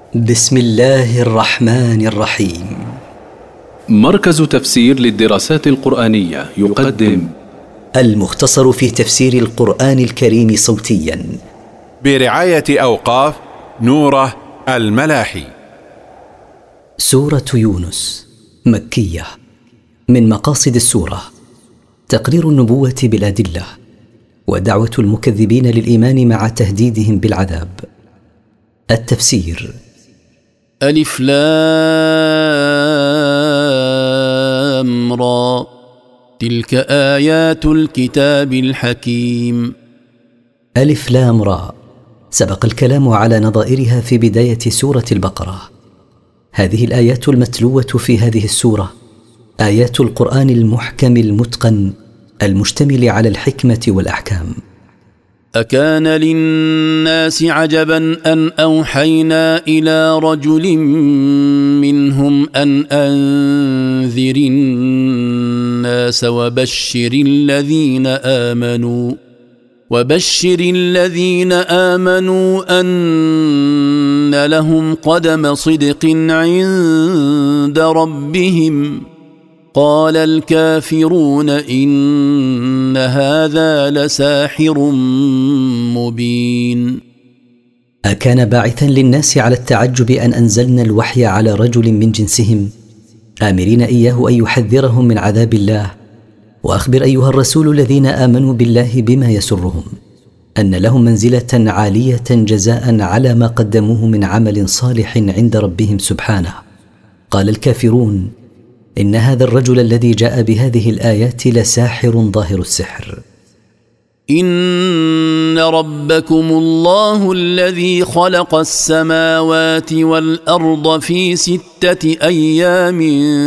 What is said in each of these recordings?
بسم الله الرحمن الرحيم. مركز تفسير للدراسات القرآنية يقدم المختصر في تفسير القرآن الكريم صوتيا برعاية أوقاف نوره الملاحي. سورة يونس مكية. من مقاصد السورة تقرير النبوة بالأدلة ودعوة المكذبين للإيمان مع تهديدهم بالعذاب. التفسير: ألف لام را، تلك آيات الكتاب الحكيم. ألف لام را، سبق الكلام على نظائرها في بداية سورة البقرة. هذه الآيات المتلوة في هذه السورة آيات القرآن المحكم المتقن المشتمل على الحكمة والأحكام. أكان للناس عجبا أن أوحينا إلى رجل منهم أن أنذر الناس وبشر الذين آمنوا أن لهم قدم صدق عند ربهم. قال الكافرون إن هذا لساحر مبين. أكان باعثا للناس على التعجب أن أنزلنا الوحي على رجل من جنسهم آمرين إياه أن يحذرهم من عذاب الله. وأخبر أيها الرسول الذين آمنوا بالله بما يسرهم أن لهم منزلة عالية جزاء على ما قدموه من عمل صالح عند ربهم سبحانه. قال الكافرون إن هذا الرجل الذي جاء بهذه الآيات لساحر ظاهر السحر. إن ربكم الله الذي خلق السماوات والأرض في 6 أيام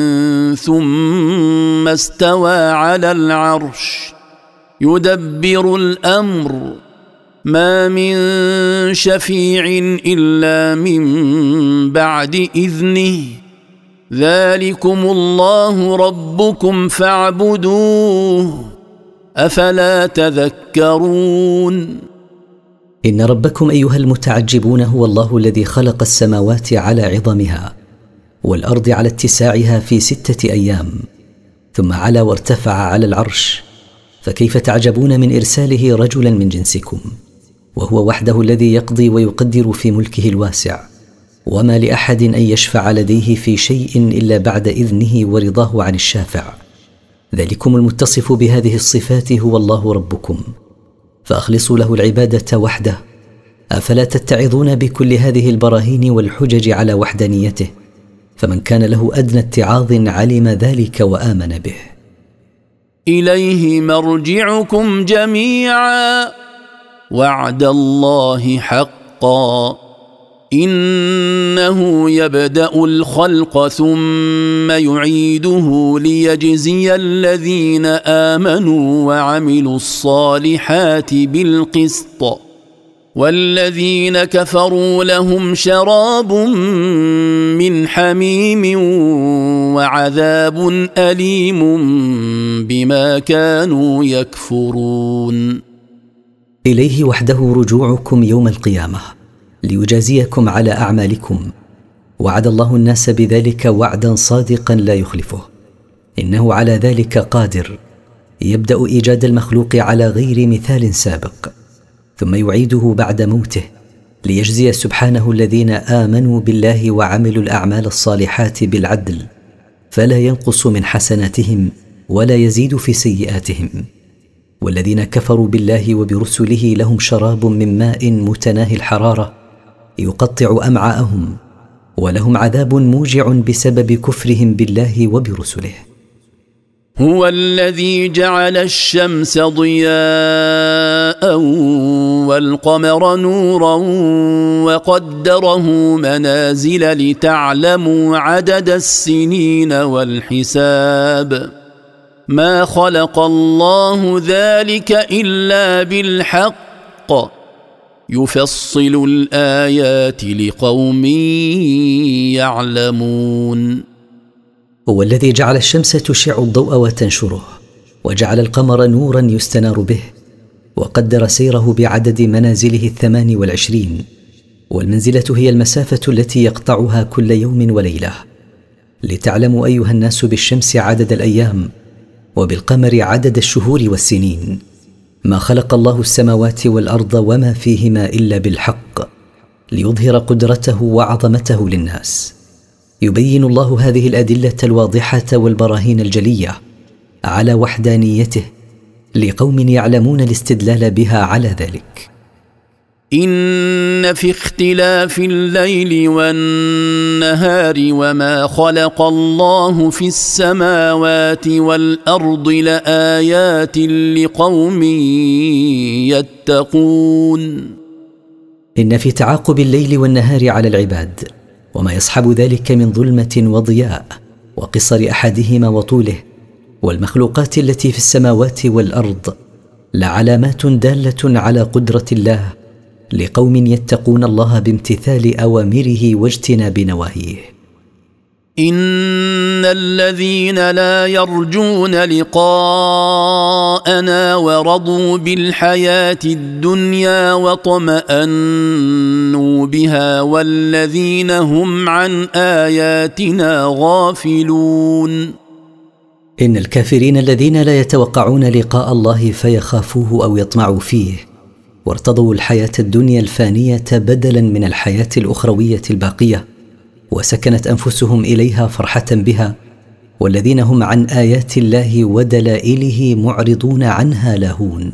ثم استوى على العرش يدبر الأمر ما من شفيع إلا من بعد إذنه ذلكم الله ربكم فاعبدوه أفلا تذكرون. إن ربكم أيها المتعجبون هو الله الذي خلق السماوات على عظمها والأرض على اتساعها في 6 أيام ثم علا وارتفع على العرش. فكيف تعجبون من إرساله رجلا من جنسكم وهو وحده الذي يقضي ويقدر في ملكه الواسع، وما لأحد أن يشفع لديه في شيء إلا بعد إذنه ورضاه عن الشافع. ذلكم المتصف بهذه الصفات هو الله ربكم فأخلصوا له العبادة وحده. أفلا تتعظون بكل هذه البراهين والحجج على وحدانيته؟ فمن كان له أدنى اتعاظ علم ذلك وآمن به. إليه مرجعكم جميعا وعد الله حقا إنه يبدأ الخلق ثم يعيده ليجزي الذين آمنوا وعملوا الصالحات بالقسط والذين كفروا لهم شراب من حميم وعذاب أليم بما كانوا يكفرون. إليه وحده رجوعكم يوم القيامة ليجازيكم على أعمالكم. وعد الله الناس بذلك وعدا صادقا لا يخلفه، إنه على ذلك قادر. يبدأ إيجاد المخلوق على غير مثال سابق ثم يعيده بعد موته ليجزي سبحانه الذين آمنوا بالله وعملوا الأعمال الصالحات بالعدل، فلا ينقص من حسناتهم ولا يزيد في سيئاتهم. والذين كفروا بالله وبرسله لهم شراب من ماء متناهي الحرارة يقطع أمعاءهم، ولهم عذاب موجع بسبب كفرهم بالله وبرسله. هو الذي جعل الشمس ضياء والقمر نورا وقدره منازل لتعلموا عدد السنين والحساب ما خلق الله ذلك إلا بالحق يفصل الآيات لقوم يعلمون. هو الذي جعل الشمس تشع الضوء وتنشره وجعل القمر نورا يستنار به وقدر سيره بعدد منازله 28 والمنزلة هي المسافة التي يقطعها كل يوم وليلة. لتعلموا أيها الناس بالشمس عدد الأيام، وبالقمر عدد الشهور والسنين. ما خلق الله السماوات والأرض وما فيهما إلا بالحق، ليظهر قدرته وعظمته للناس. يبين الله هذه الأدلة الواضحة والبراهين الجلية على وحدانيته لقوم يعلمون الاستدلال بها على ذلك. إن في اختلاف الليل والنهار وما خلق الله في السماوات والأرض لآيات لقوم يتقون. إن في تعاقب الليل والنهار على العباد وما يصحب ذلك من ظلمة وضياء وقصر أحدهما وطوله والمخلوقات التي في السماوات والأرض لعلامات دالة على قدرة الله لقوم يتقون الله بامتثال أوامره واجتناب نواهيه. إن الذين لا يرجون لقاءنا ورضوا بالحياة الدنيا واطمأنوا بها والذين هم عن آياتنا غافلون. إن الكافرين الذين لا يتوقعون لقاء الله فيخافوه أو يطمعوا فيه وارتضوا الحياة الدنيا الفانية بدلا من الحياة الأخروية الباقية وسكنت أنفسهم إليها فرحة بها، والذين هم عن آيات الله ودلائله معرضون عنها لاهون.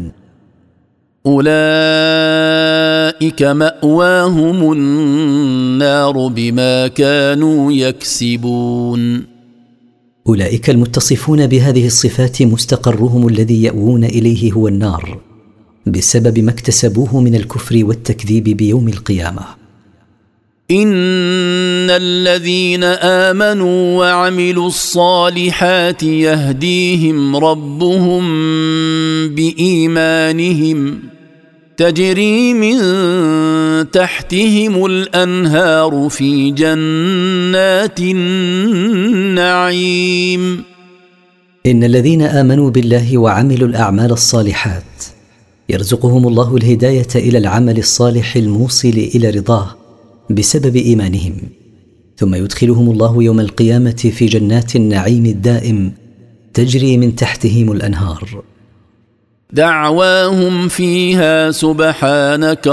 أولئك مأواهم النار بما كانوا يكسبون. أولئك المتصفون بهذه الصفات مستقرهم الذي يأوون إليه هو النار بسبب ما اكتسبوه من الكفر والتكذيب بيوم القيامة. إن الذين آمنوا وعملوا الصالحات يهديهم ربهم بإيمانهم تجري من تحتهم الأنهار في جنات النعيم. إن الذين آمنوا بالله وعملوا الأعمال الصالحات يرزقهم الله الهداية إلى العمل الصالح الموصل إلى رضاه بسبب إيمانهم، ثم يدخلهم الله يوم القيامة في جنات النعيم الدائم تجري من تحتهم الأنهار. دعواهم فيها سبحانك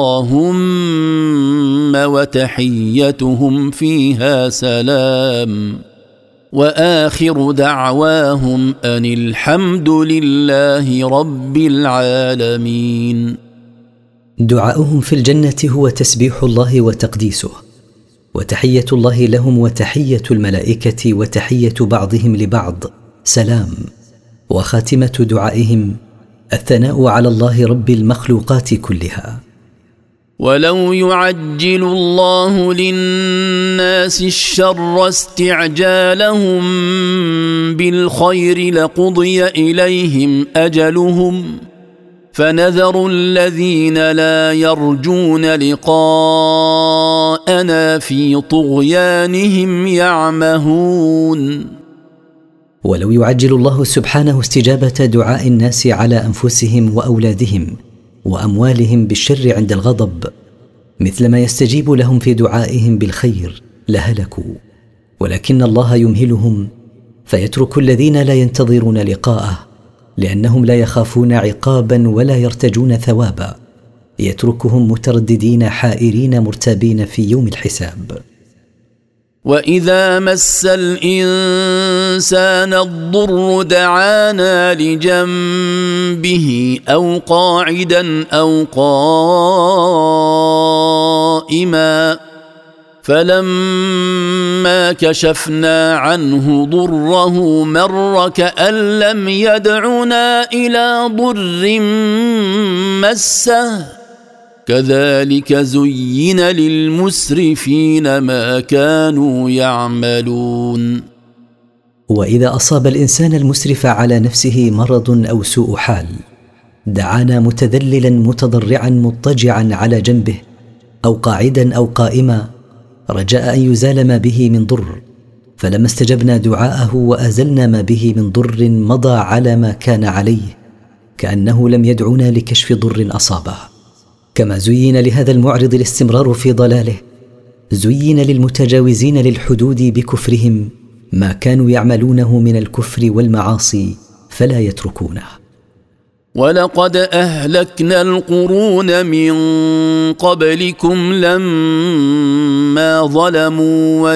اللهم وتحيتهم فيها سلام وآخر دعواهم أن الحمد لله رب العالمين. دعاؤهم في الجنة هو تسبيح الله وتقديسه، وتحية الله لهم وتحية الملائكة وتحية بعضهم لبعض سلام، وخاتمة دعائهم الثناء على الله رب المخلوقات كلها. ولو يعجل الله للناس الشر استعجالهم بالخير لقضي إليهم أجلهم فنذر الذين لا يرجون لقاءنا في طغيانهم يعمهون. ولو يعجل الله سبحانه استجابة دعاء الناس على أنفسهم وأولادهم وأموالهم بالشر عند الغضب مثل ما يستجيب لهم في دعائهم بالخير لهلكوا، ولكن الله يمهلهم فيترك الذين لا ينتظرون لقاءه لأنهم لا يخافون عقابا ولا يرتجون ثوابا، يتركهم مترددين حائرين مرتابين في يوم الحساب. وإذا مس الإنسان الضر دعانا لجنبه أو قاعدا أو قائما فلما كشفنا عنه ضره مر كأن لم يدعنا إلى ضر مسه كذلك زين للمسرفين ما كانوا يعملون. وإذا أصاب الإنسان المسرف على نفسه مرض أو سوء حال دعانا متذللا متضرعا مضطجعا على جنبه أو قاعدا أو قائما رجاء أن يزال ما به من ضر، فلما استجبنا دعاءه وأزلنا ما به من ضر مضى على ما كان عليه كأنه لم يدعنا لكشف ضر أصابه. كما زين لهذا المعرض الاستمرار في ضلاله، زين للمتجاوزين للحدود بكفرهم ما كانوا يعملونه من الكفر والمعاصي فلا يتركونه. ولقد أهلكنا القرون من قبلكم لما ظلموا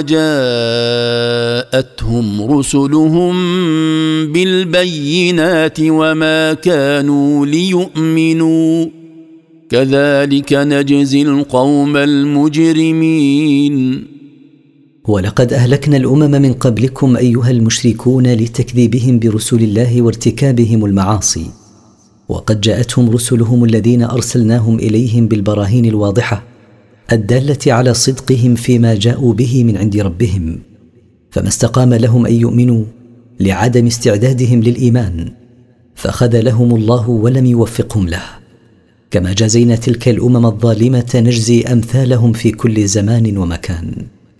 وجاءتهم رسلهم بالبينات وما كانوا ليؤمنوا كذلك نجزي القوم المجرمين. ولقد أهلكنا الأمم من قبلكم أيها المشركون لتكذيبهم برسل الله وارتكابهم المعاصي، وقد جاءتهم رسلهم الذين أرسلناهم إليهم بالبراهين الواضحة الدالة على صدقهم فيما جاءوا به من عند ربهم، فما استقام لهم أن يؤمنوا لعدم استعدادهم للإيمان، فخذلهم الله ولم يوفقهم له. كما جازينا تلك الأمم الظالمة نجزي أمثالهم في كل زمان ومكان.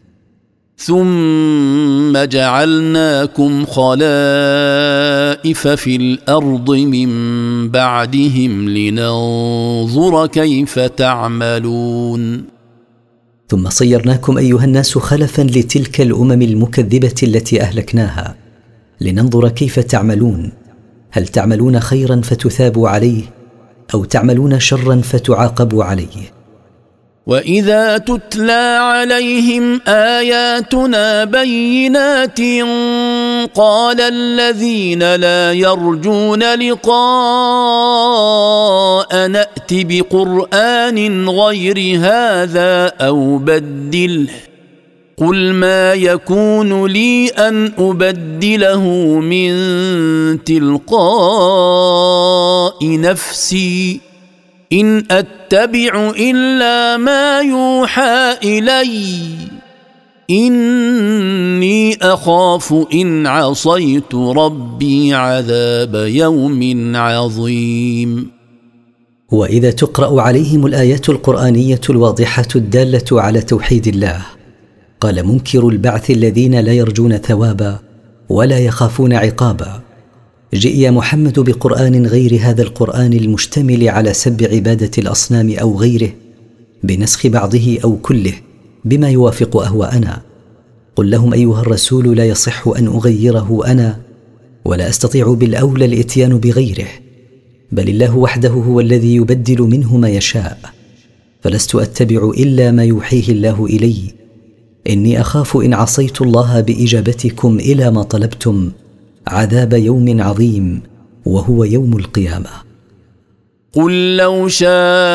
ثم جعلناكم خلائف في الأرض من بعدهم لننظر كيف تعملون. ثم صيرناكم أيها الناس خلفا لتلك الأمم المكذبة التي أهلكناها لننظر كيف تعملون، هل تعملون خيرا فتثابوا عليه أو تعملون شرا فتعاقبوا عليه. وإذا تتلى عليهم آياتنا بينات قال الذين لا يرجون لقاء نأت بقرآن غير هذا أو بدله قل ما يكون لي أن أبدله من تلقاء نفسي إن أتبع إلا ما يوحى إلي إني أخاف إن عصيت ربي عذاب يوم عظيم. وإذا تقرأ عليهم الآيات القرآنية الواضحة الدالة على توحيد الله قال منكر البعث الذين لا يرجون ثوابا ولا يخافون عقابا جئ يا محمد بقرآن غير هذا القرآن المشتمل على سب عبادة الأصنام أو غيره بنسخ بعضه أو كله بما يوافق أهواءنا. قل لهم أيها الرسول لا يصح أن أغيره أنا ولا أستطيع بالأولى الإتيان بغيره، بل الله وحده هو الذي يبدل منه ما يشاء، فلست أتبع إلا ما يوحيه الله إلي إني أخاف إن عصيت الله بإجابتكم إلى ما طلبتم عذاب يوم عظيم وهو يوم القيامة. قل لو شاء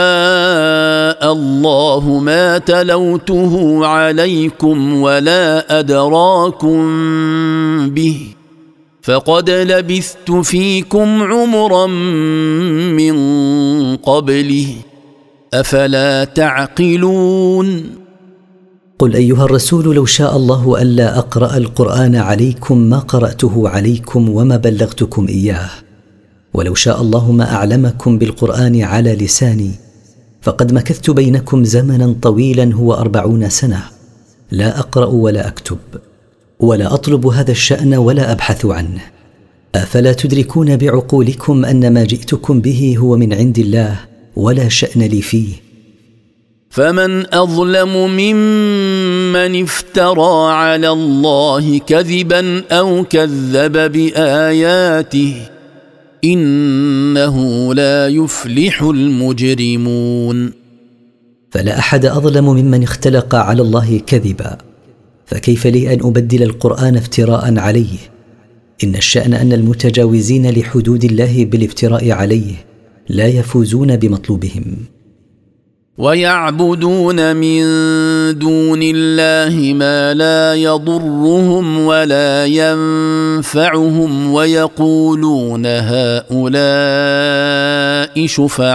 الله ما تلوته عليكم ولا أدراكم به فقد لبثت فيكم عمرا من قبله أفلا تعقلون. قل أيها الرسول لو شاء الله ألا أقرأ القرآن عليكم ما قرأته عليكم وما بلغتكم إياه، ولو شاء الله ما أعلمكم بالقرآن على لساني فقد مكثت بينكم زمنا طويلا هو 40 سنة لا أقرأ ولا أكتب ولا أطلب هذا الشأن ولا أبحث عنه. أفلا تدركون بعقولكم أن ما جئتكم به هو من عند الله ولا شأن لي فيه؟ فمن أظلم ممن افترى على الله كذبا أو كذب بآياته إنه لا يفلح المجرمون. فلا أحد أظلم ممن اختلق على الله كذبا، فكيف لي أن أبدل القرآن افتراء عليه؟ إن الشأن أن المتجاوزين لحدود الله بالافتراء عليه لا يفوزون بمطلوبهم. ويعبدون من دون الله ما لا يضرهم ولا ينفعهم ويقولون هؤلاء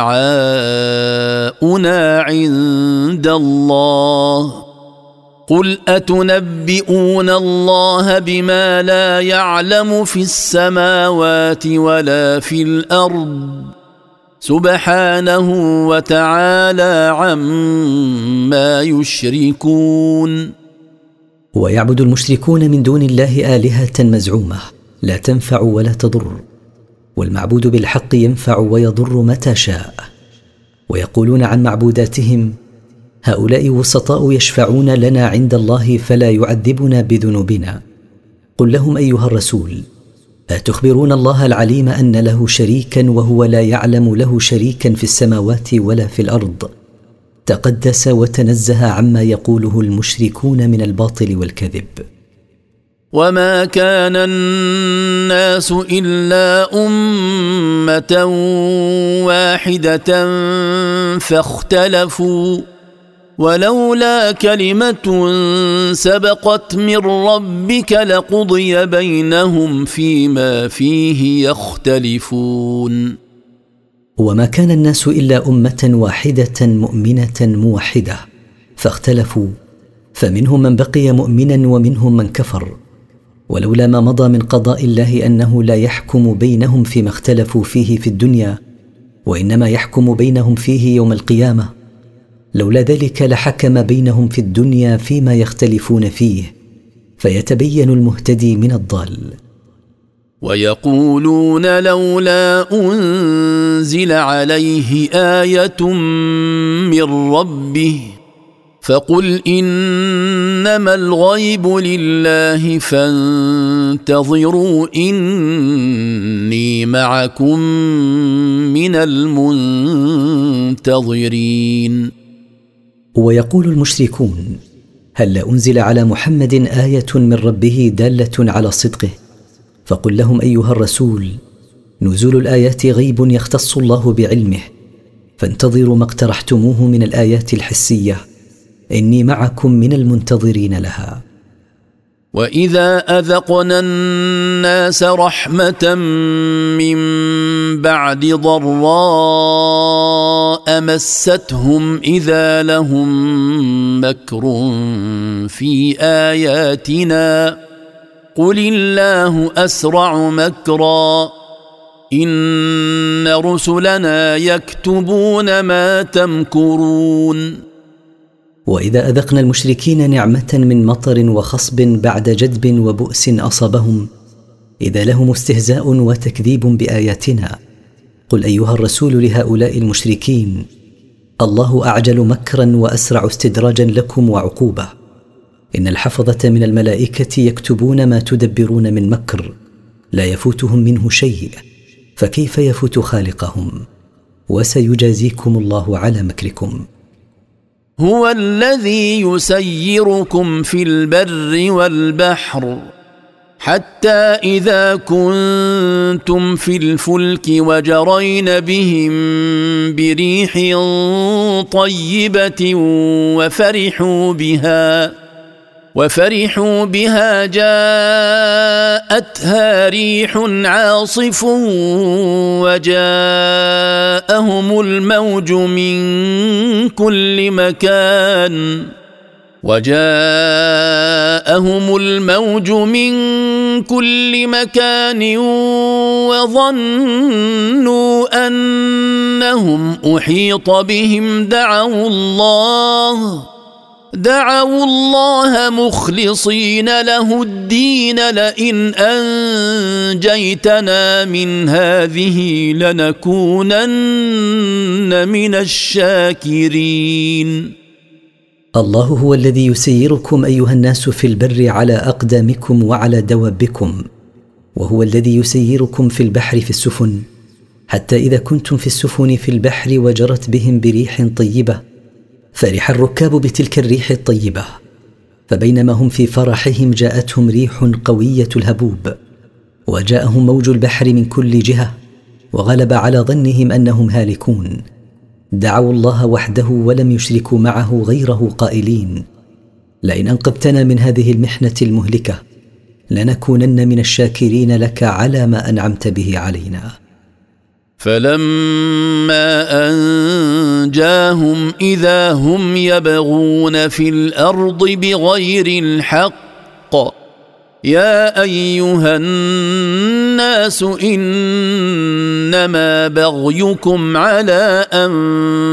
شفعاؤنا عند الله قل أتنبئون الله بما لا يعلم في السماوات ولا في الأرض سبحانه وتعالى عما يشركون. ويعبد المشركون من دون الله آلهة مزعومة لا تنفع ولا تضر، والمعبود بالحق ينفع ويضر متى شاء. ويقولون عن معبوداتهم: هؤلاء وسطاء يشفعون لنا عند الله فلا يعذبنا بذنوبنا. قل لهم أيها الرسول: أتخبرون الله العليم أن له شريكا وهو لا يعلم له شريكا في السماوات ولا في الأرض؟ تقدس وتنزه عما يقوله المشركون من الباطل والكذب. وما كان الناس إلا أمة واحدة فاختلفوا، ولولا كلمة سبقت من ربك لقضي بينهم فيما فيه يختلفون. وما كان الناس إلا أمة واحدة مؤمنة موحدة فاختلفوا، فمنهم من بقي مؤمنا ومنهم من كفر، ولولا ما مضى من قضاء الله أنه لا يحكم بينهم فيما اختلفوا فيه في الدنيا، وإنما يحكم بينهم فيه يوم القيامة، لولا ذلك لحكم بينهم في الدنيا فيما يختلفون فيه، فيتبين المهتدي من الضال. ويقولون لولا أنزل عليه آية من ربه، فقل إنما الغيب لله فانتظروا إني معكم من المنتظرين. ويقول المشركون: هل أنزل على محمد آية من ربه دالة على صدقه؟ فقل لهم أيها الرسول: نزول الآيات غيب يختص الله بعلمه، فانتظروا ما اقترحتموه من الآيات الحسية، إني معكم من المنتظرين لها. وإذا أذقنا الناس رحمة من بعد ضراء مستهم إذا لهم مكر في آياتنا قل الله أسرع مكرا إن رسلنا يكتبون ما تمكرون. وإذا أذقنا المشركين نعمة من مطر وخصب بعد جدب وبؤس أصابهم إذا لهم استهزاء وتكذيب بآياتنا قل أيها الرسول لهؤلاء المشركين: الله أعجل مكرا وأسرع استدراجا لكم وعقوبة. إن الحفظة من الملائكة يكتبون ما تدبرون من مكر لا يفوتهم منه شيء، فكيف يفوت خالقهم؟ وسيجازيكم الله على مكركم. هو الذي يسيركم في البر والبحر حتى إذا كنتم في الفلك وجرين بهم بريح طيبة وفرحوا بها جاءتها ريح عاصف وجاءهم الموج من كل مكان وظنوا أنهم أحيط بهم دعوا الله مخلصين له الدين لئن أنجيتنا من هذه لنكونن من الشاكرين. الله هو الذي يسيركم أيها الناس في البر على أقدامكم وعلى دوابكم، وهو الذي يسيركم في البحر في السفن، حتى إذا كنتم في السفن في البحر وجرت بهم بريح طيبة فرح الركاب بتلك الريح الطيبة، فبينما هم في فرحهم جاءتهم ريح قوية الهبوب وجاءهم موج البحر من كل جهة وغلب على ظنهم أنهم هالكون، دعوا الله وحده ولم يشركوا معه غيره قائلين: لئن أنقذتنا من هذه المحنة المهلكة لنكونن من الشاكرين لك على ما أنعمت به علينا. فلما أنجاهم إذا هم يبغون في الأرض بغير الحق يا أيها الناس إنما بغيكم على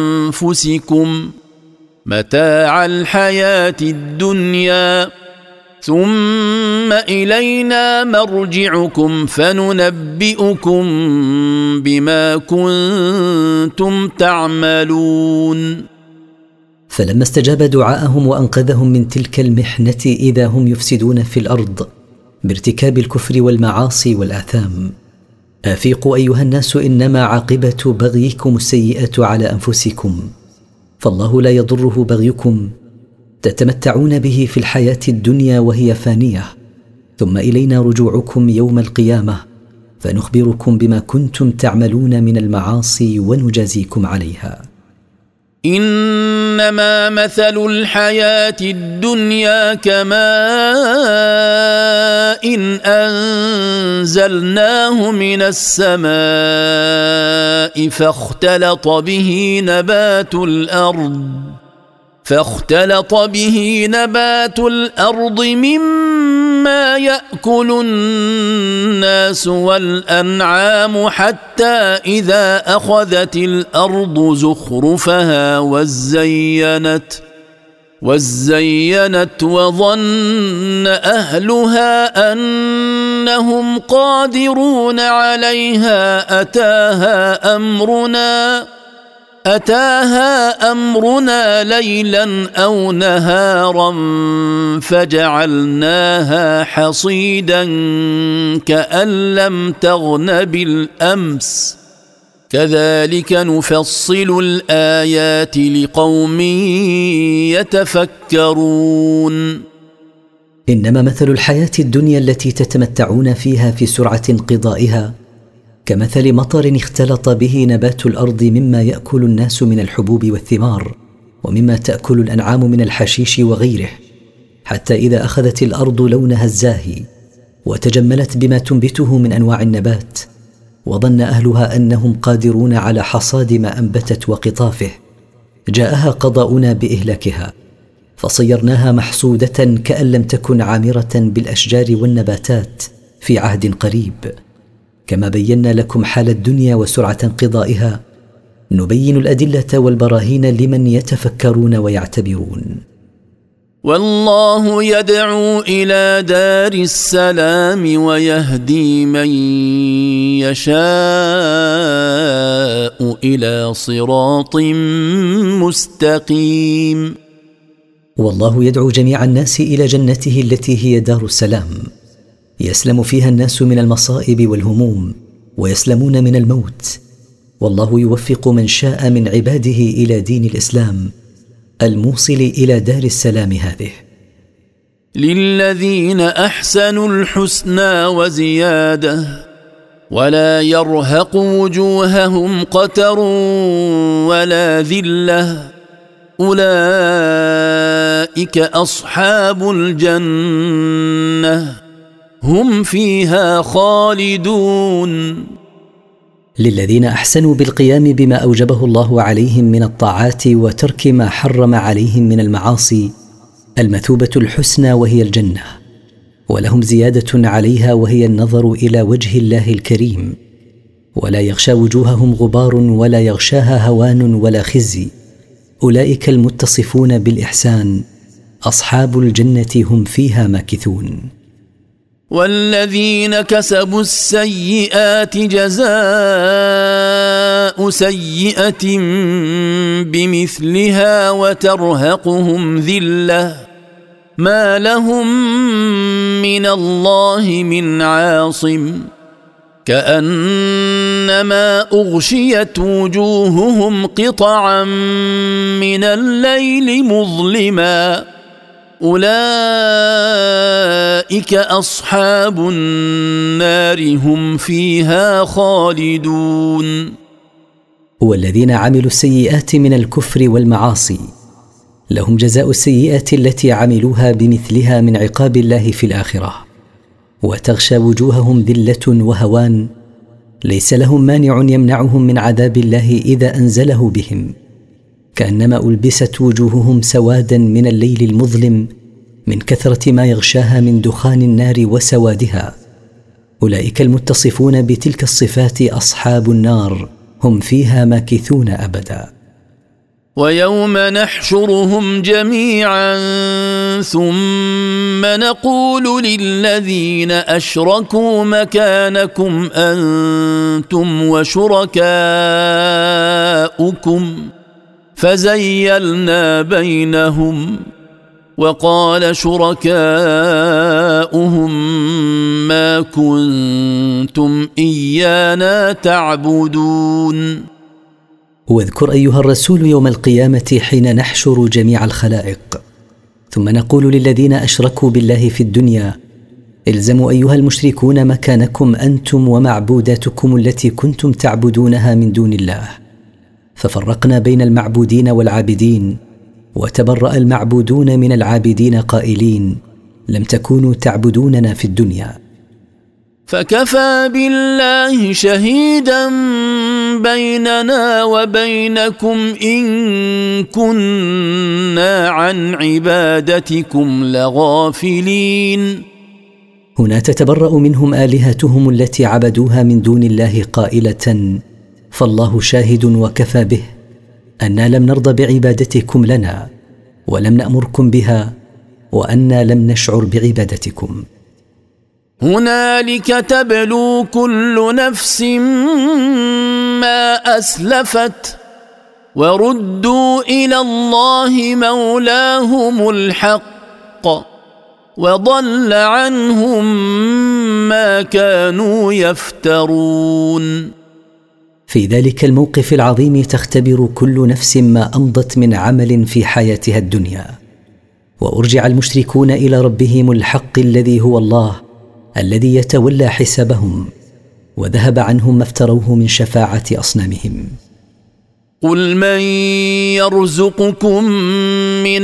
أنفسكم متاع الحياة الدنيا ثم إلينا مرجعكم فننبئكم بما كنتم تعملون. فلما استجاب دعاءهم وأنقذهم من تلك المحنة إذا هم يفسدون في الأرض بارتكاب الكفر والمعاصي والآثام. أفيقوا أيها الناس، إنما عاقبة بغيكم السيئة على أنفسكم، فالله لا يضره بغيكم، تتمتعون به في الحياة الدنيا وهي فانية، ثم إلينا رجوعكم يوم القيامة فنخبركم بما كنتم تعملون من المعاصي ونجازيكم عليها. إنما مثل الحياة الدنيا كماء إن أنزلناه من السماء فاختلط به نبات الأرض مما يأكل الناس والأنعام حتى إذا أخذت الأرض زخرفها وزينت وظن أهلها أنهم قادرون عليها أتاها أمرنا ليلا أو نهارا فجعلناها حصيدا كأن لم تغن بالأمس كذلك نفصل الآيات لقوم يتفكرون. إنما مثل الحياة الدنيا التي تتمتعون فيها في سرعة انقضائها كمثل مطر اختلط به نبات الأرض مما يأكل الناس من الحبوب والثمار ومما تأكل الأنعام من الحشيش وغيره، حتى إذا أخذت الأرض لونها الزاهي وتجملت بما تنبته من أنواع النبات وظن أهلها أنهم قادرون على حصاد ما أنبتت وقطافه، جاءها قضاؤنا بإهلاكها فصيرناها محصودة كأن لم تكن عامرة بالأشجار والنباتات في عهد قريب. كما بينا لكم حال الدنيا وسرعة انقضائها نبين الأدلة والبراهين لمن يتفكرون ويعتبرون. والله يدعو إلى دار السلام ويهدي من يشاء إلى صراط مستقيم. والله يدعو جميع الناس إلى جنته التي هي دار السلام، يسلم فيها الناس من المصائب والهموم ويسلمون من الموت، والله يوفق من شاء من عباده إلى دين الإسلام الموصل إلى دار السلام هذه. للذين أحسنوا الحسنى وزيادة ولا يرهق وجوههم قتر ولا ذلة أولئك أصحاب الجنة هم فيها خالدون. للذين أحسنوا بالقيام بما أوجبه الله عليهم من الطاعات وترك ما حرم عليهم من المعاصي المثوبة الحسنى وهي الجنة، ولهم زيادة عليها وهي النظر إلى وجه الله الكريم، ولا يغشى وجوههم غبار ولا يغشاها هوان ولا خزي، أولئك المتصفون بالإحسان أصحاب الجنة هم فيها ماكثون. والذين كسبوا السيئات جزاء سيئة بمثلها وترهقهم ذلة ما لهم من الله من عاصم كأنما أغشيت وجوههم قطعا من الليل مظلما أولئك أصحاب النار هم فيها خالدون. والذين عملوا السيئات من الكفر والمعاصي لهم جزاء السيئة التي عملوها بمثلها من عقاب الله في الآخرة، وتغشى وجوههم ذلة وهوان ليس لهم مانع يمنعهم من عذاب الله إذا أنزله بهم، كأنما ألبست وجوههم سوادا من الليل المظلم من كثرة ما يغشاها من دخان النار وسوادها، أولئك المتصفون بتلك الصفات أصحاب النار هم فيها ماكثون أبدا. ويوم نحشرهم جميعا ثم نقول للذين أشركوا مكانكم أنتم وشركاؤكم فزيلنا بينهم وقال شركاؤهم ما كنتم إيانا تعبدون. واذكر أيها الرسول يوم القيامة حين نحشر جميع الخلائق ثم نقول للذين أشركوا بالله في الدنيا الزموا أيها المشركون مكانكم أنتم ومعبوداتكم التي كنتم تعبدونها من دون الله، ففرقنا بين المعبودين والعابدين وتبرأ المعبودون من العابدين قائلين لم تكونوا تعبدوننا في الدنيا. فكفى بالله شهيدا بيننا وبينكم إن كنا عن عبادتكم لغافلين. هنا تتبرأ منهم آلهتهم التي عبدوها من دون الله قائلة فالله شاهد وكفى به أنا لم نرضى بعبادتكم لنا ولم نأمركم بها وأنا لم نشعر بعبادتكم. هنالك تبلو كل نفس ما أسلفت وردوا إلى الله مولاهم الحق وضل عنهم ما كانوا يفترون. في ذلك الموقف العظيم تختبر كل نفس ما أمضت من عمل في حياتها الدنيا، وأرجع المشركون إلى ربهم الحق الذي هو الله الذي يتولى حسابهم، وذهب عنهم ما افتروه من شفاعة أصنامهم. قل من يرزقكم من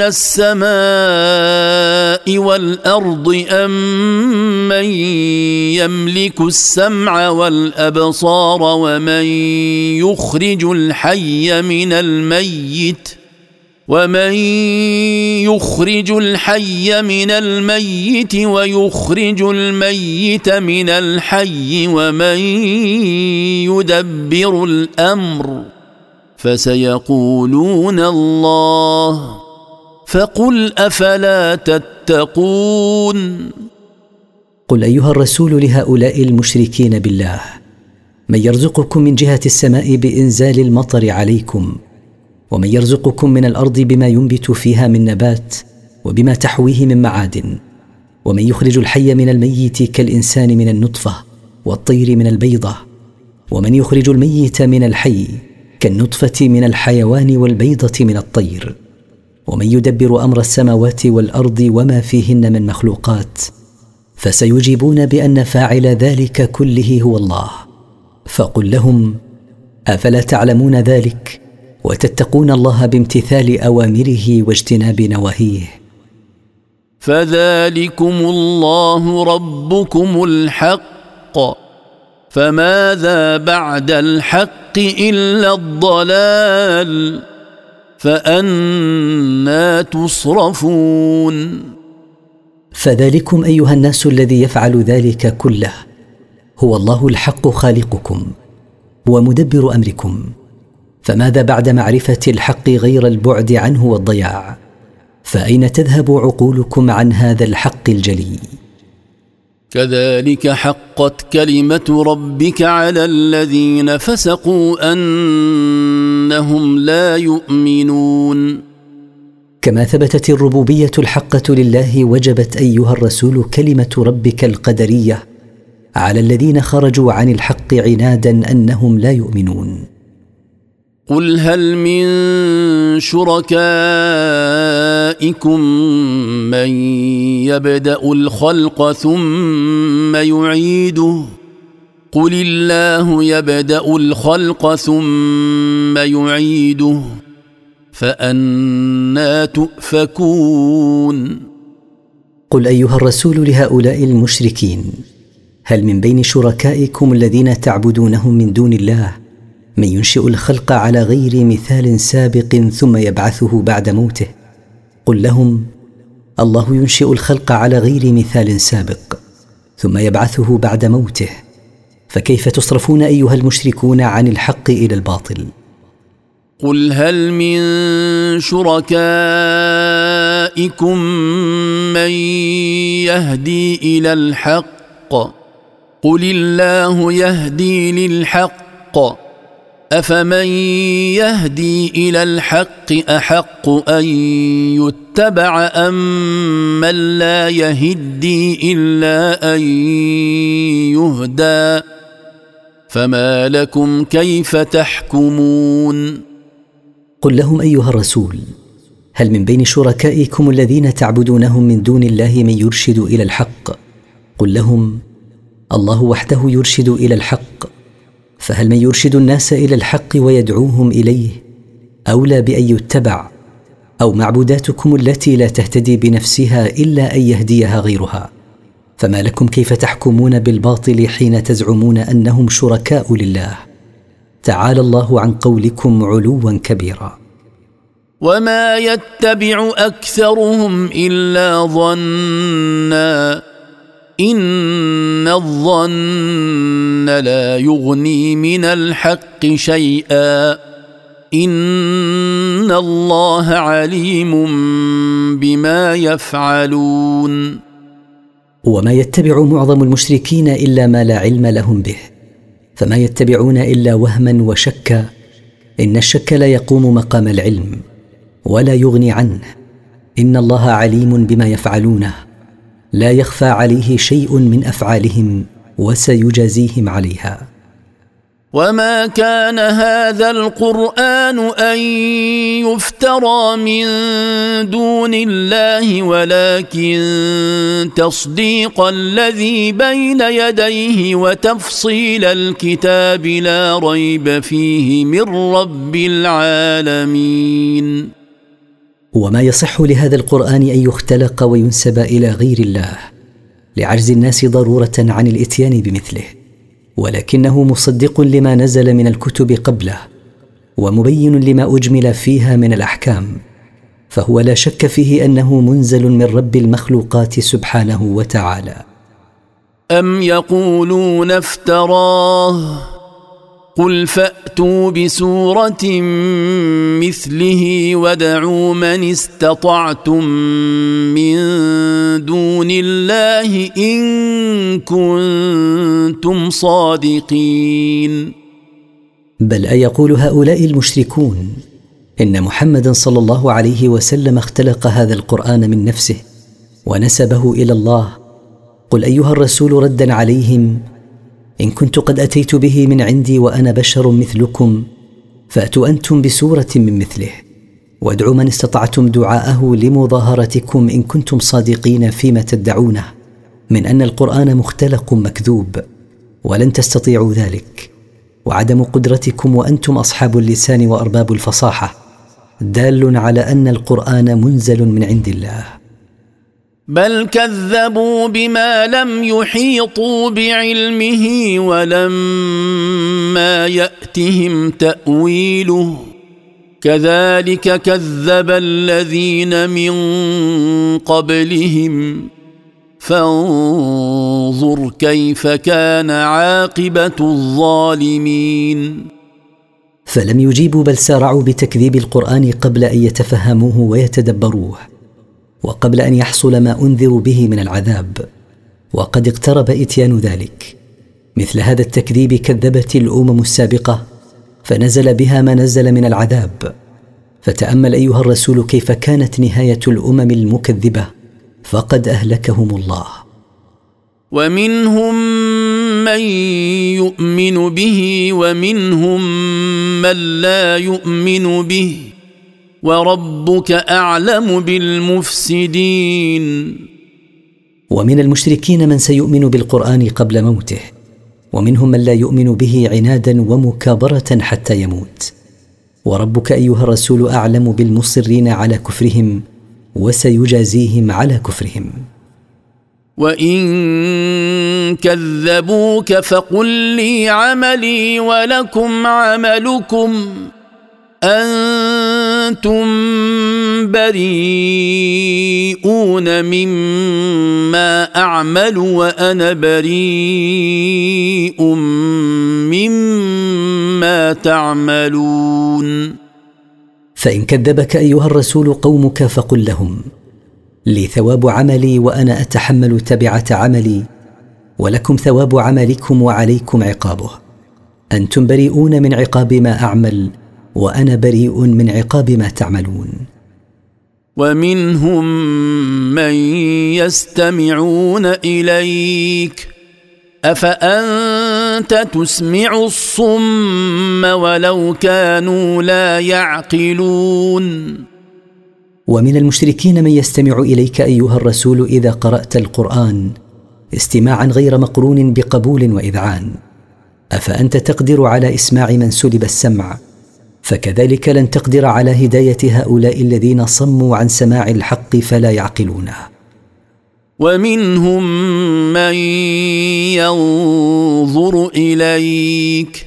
السماء والأرض أم من يملك السمع والأبصار ومن يخرج الحي من الميت ويخرج الميت من الحي ومن يدبر الأمر فسيقولون الله فقل أفلا تتقون. قل أيها الرسول لهؤلاء المشركين بالله من يرزقكم من جهة السماء بإنزال المطر عليكم ومن يرزقكم من الأرض بما ينبت فيها من نبات وبما تحويه من معادن ومن يخرج الحي من الميت كالإنسان من النطفة والطير من البيضة ومن يخرج الميت من الحي كالنطفة من الحيوان والبيضة من الطير ومن يدبر أمر السماوات والأرض وما فيهن من مخلوقات فسيجيبون بأن فاعل ذلك كله هو الله. فقل لهم أفلا تعلمون ذلك وتتقون الله بامتثال أوامره واجتناب نواهيه. فذلكم الله ربكم الحق فماذا بعد الحق إلا الضلال فأنى تصرفون. فذلكم أيها الناس الذي يفعل ذلك كله هو الله الحق خالقكم ومدبر أمركم، فماذا بعد معرفة الحق غير البعد عنه والضياع؟ فأين تذهب عقولكم عن هذا الحق الجلي؟ كذلك حقت كلمة ربك على الذين فسقوا أنهم لا يؤمنون. كما ثبتت الربوبية الحقة لله وجبت أيها الرسول كلمة ربك القدرية على الذين خرجوا عن الحق عنادا أنهم لا يؤمنون. قل هل من شركائكم من يبدأ الخلق ثم يعيده قل الله يبدأ الخلق ثم يعيده فأنى تؤفكون. قل أيها الرسول لهؤلاء المشركين هل من بين شركائكم الذين تعبدونهم من دون الله من ينشئ الخلق على غير مثال سابق ثم يبعثه بعد موته؟ قل لهم الله ينشئ الخلق على غير مثال سابق ثم يبعثه بعد موته، فكيف تصرفون أيها المشركون عن الحق إلى الباطل؟ قل هل من شركائكم من يهدي إلى الحق قل الله يهدي للحق أفمن يهدي إلى الحق أحق أن يتبع أم من لا يهدي إلا أن يهدى فما لكم كيف تحكمون قل لهم أيها الرسول هل من بين شركائكم الذين تعبدونهم من دون الله من يرشد إلى الحق؟ قل لهم الله وحده يرشد إلى الحق، فهل من يرشد الناس إلى الحق ويدعوهم إليه أولى بأن يتبع، أو معبوداتكم التي لا تهتدي بنفسها إلا أن يهديها غيرها؟ فما لكم كيف تحكمون بالباطل حين تزعمون أنهم شركاء لله؟ تعالى الله عن قولكم علوا كبيرا. وما يتبع أكثرهم إلا ظنا إن الظن لا يغني من الحق شيئا إن الله عليم بما يفعلون. وما يتبع معظم المشركين إلا ما لا علم لهم به، فما يتبعون إلا وهما وشكا، إن الشك لا يقوم مقام العلم ولا يغني عنه، إن الله عليم بما يفعلونه لا يخفى عليه شيء من أفعالهم وسيجازيهم عليها. وما كان هذا القرآن أن يفترى من دون الله ولكن تصديق الذي بين يديه وتفصيل الكتاب لا ريب فيه من رب العالمين. وما يصح لهذا القرآن أن يختلق وينسب إلى غير الله لعجز الناس ضرورة عن الإتيان بمثله، ولكنه مصدق لما نزل من الكتب قبله ومبين لما أجمل فيها من الأحكام، فهو لا شك فيه أنه منزل من رب المخلوقات سبحانه وتعالى. أم يقولون افتراه قل فأتوا بسورة مثله وادعوا من استطعتم من دون الله إن كنتم صادقين. بل أيقول هؤلاء المشركون إن محمدا صلى الله عليه وسلم اختلق هذا القرآن من نفسه ونسبه إلى الله؟ قل أيها الرسول ردا عليهم إن كنت قد أتيت به من عندي وأنا بشر مثلكم فأتوا أنتم بسورة من مثله وادعوا من استطعتم دعاءه لمظاهرتكم إن كنتم صادقين فيما تدعونه من أن القرآن مختلق مكذوب، ولن تستطيعوا ذلك، وعدم قدرتكم وأنتم أصحاب اللسان وأرباب الفصاحة دال على أن القرآن منزل من عند الله. بل كذبوا بما لم يحيطوا بعلمه ولما يأتهم تأويله كذلك كذب الذين من قبلهم فانظر كيف كان عاقبة الظالمين. فلم يجيبوا بل سارعوا بتكذيب القرآن قبل أن يتفهموه ويتدبروه، وقبل أن يحصل ما أنذروا به من العذاب، وقد اقترب إتيان ذلك. مثل هذا التكذيب كذبت الأمم السابقة فنزل بها ما نزل من العذاب. فتأمل أيها الرسول كيف كانت نهاية الأمم المكذبة، فقد أهلكهم الله. ومنهم من يؤمن به ومنهم من لا يؤمن به وربك أعلم بالمفسدين. ومن المشركين من سيؤمن بالقرآن قبل موته، ومنهم من لا يؤمن به عنادا ومكابرة حتى يموت، وربك أيها الرسول أعلم بالمصرين على كفرهم وسيجازيهم على كفرهم. وإن كذبوك فقل لي عملي ولكم عملكم أنتم بريئون مما أعمل وأنا بريء مما تعملون. فإن كذبك أيها الرسول قومك فقل لهم: لي ثواب عملي وأنا أتحمل تبعة عملي، ولكم ثواب عملكم وعليكم عقابه. أنتم بريئون من عقاب ما أعمل، وأنا بريء من عقاب ما تعملون. ومنهم من يستمعون إليك أفأنت تسمع الصم ولو كانوا لا يعقلون. ومن المشركين من يستمع إليك أيها الرسول إذا قرأت القرآن استماعا غير مقرون بقبول وإذعان. أفأنت تقدر على إسماع من سلب السمع؟ فكذلك لن تقدر على هداية هؤلاء الذين صموا عن سماع الحق فلا يعقلونه. ومنهم من ينظر إليك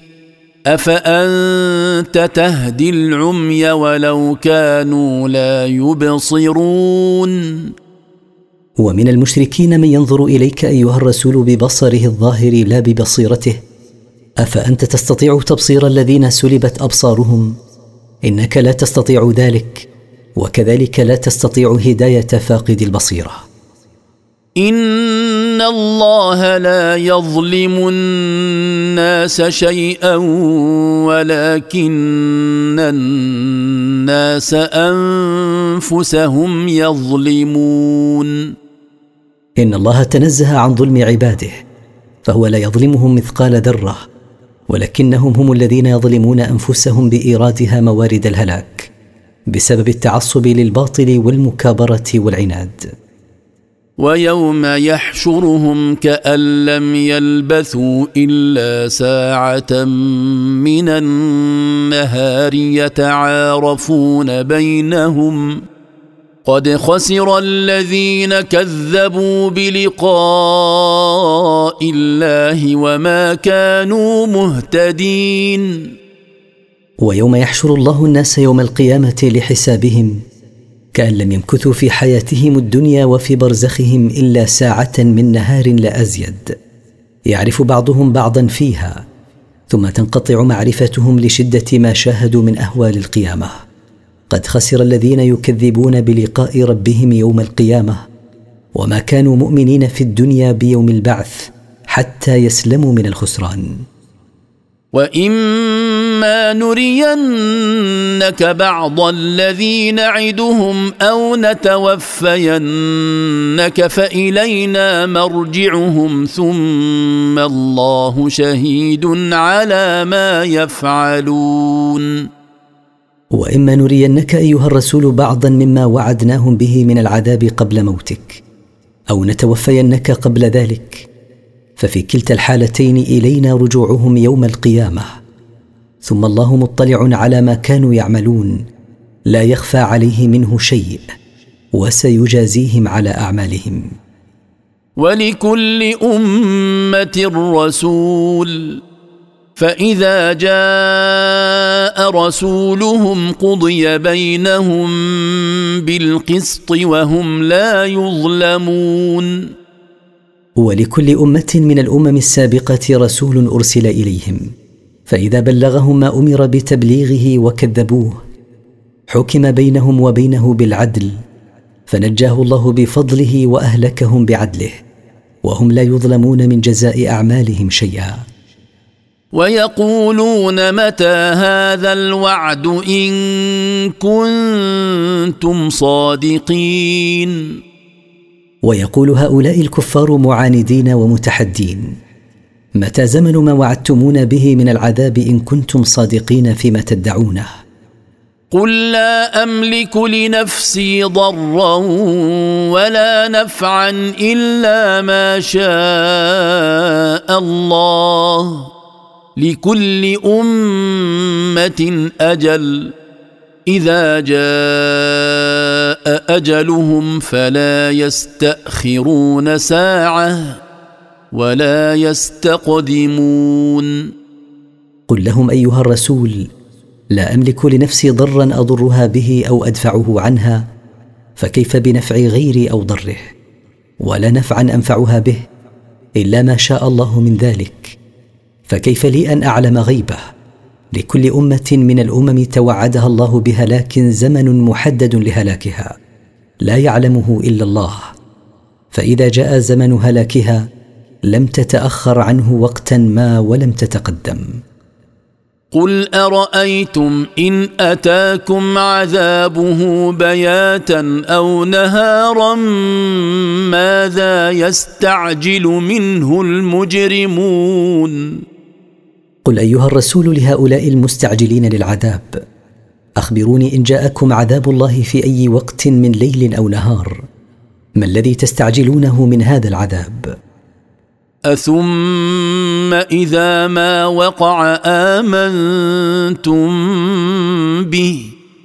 أفأنت تهدي العمي ولو كانوا لا يبصرون. ومن المشركين من ينظر إليك أيها الرسول ببصره الظاهر لا ببصيرته. أفأنت تستطيع تبصير الذين سلبت أبصارهم؟ إنك لا تستطيع ذلك، وكذلك لا تستطيع هداية فاقد البصيرة. إن الله لا يظلم الناس شيئا ولكن الناس أنفسهم يظلمون. إن الله تنزه عن ظلم عباده، فهو لا يظلمهم مثقال ذرة، ولكنهم هم الذين يظلمون أنفسهم بإيرادها موارد الهلاك بسبب التعصب للباطل والمكابرة والعناد. ويوم يحشرهم كأن لم يلبثوا إلا ساعة من النهار يتعارفون بينهم قد خسر الذين كذبوا بلقاء الله وما كانوا مهتدين. ويوم يحشر الله الناس يوم القيامة لحسابهم كأن لم يمكثوا في حياتهم الدنيا وفي برزخهم إلا ساعة من نهار لا أزيد، يعرف بعضهم بعضا فيها، ثم تنقطع معرفتهم لشدة ما شاهدوا من أهوال القيامة. قد خسر الذين يكذبون بلقاء ربهم يوم القيامة، وما كانوا مؤمنين في الدنيا بيوم البعث حتى يسلموا من الخسران. وإما نرينك بعض الذي نعدهم أو نتوفينك فإلينا مرجعهم ثم الله شهيد على ما يفعلون. وإما نرينك أيها الرسول بعضا مما وعدناهم به من العذاب قبل موتك، أو نتوفينك قبل ذلك، ففي كلتا الحالتين إلينا رجوعهم يوم القيامة، ثم الله مطلع على ما كانوا يعملون لا يخفى عليه منه شيء، وسيجازيهم على أعمالهم. ولكل أمة رسول فإذا جاء رسولهم قضي بينهم بالقسط وهم لا يظلمون. ولكل أمة من الأمم السابقة رسول أرسل إليهم، فإذا بلغهم ما أمر بتبليغه وكذبوه حكم بينهم وبينه بالعدل، فنجاه الله بفضله وأهلكهم بعدله، وهم لا يظلمون من جزاء أعمالهم شيئا. ويقولون متى هذا الوعد إن كنتم صادقين. ويقول هؤلاء الكفار معاندين ومتحدين: متى زمن ما وعدتمون به من العذاب إن كنتم صادقين فيما تدعونه؟ قل لا أملك لنفسي ضرا ولا نفعا إلا ما شاء الله، لكل أمة أجل، إذا جاء أجلهم فلا يستأخرون ساعة ولا يستقدمون. قل لهم أيها الرسول: لا أملك لنفسي ضرا أضرها به أو أدفعه عنها، فكيف بنفع غيري أو ضره؟ ولا نفعا أنفعها به إلا ما شاء الله من ذلك، فكيف لي أن أعلم غيبه؟ لكل امه من الامم توعدها الله بهلاك زمن محدد لهلاكها لا يعلمه الا الله، فاذا جاء زمن هلاكها لم تتاخر عنه وقتا ما ولم تتقدم. قل أرأيتم إن أتاكم عذابه بياتا أو نهارا ماذا يستعجل منه المجرمون. قل أيها الرسول لهؤلاء المستعجلين للعذاب، أخبروني إن جاءكم عذاب الله في أي وقت من ليل أو نهار، ما الذي تستعجلونه من هذا العذاب؟ أثم إذا ما وقع آمنتم به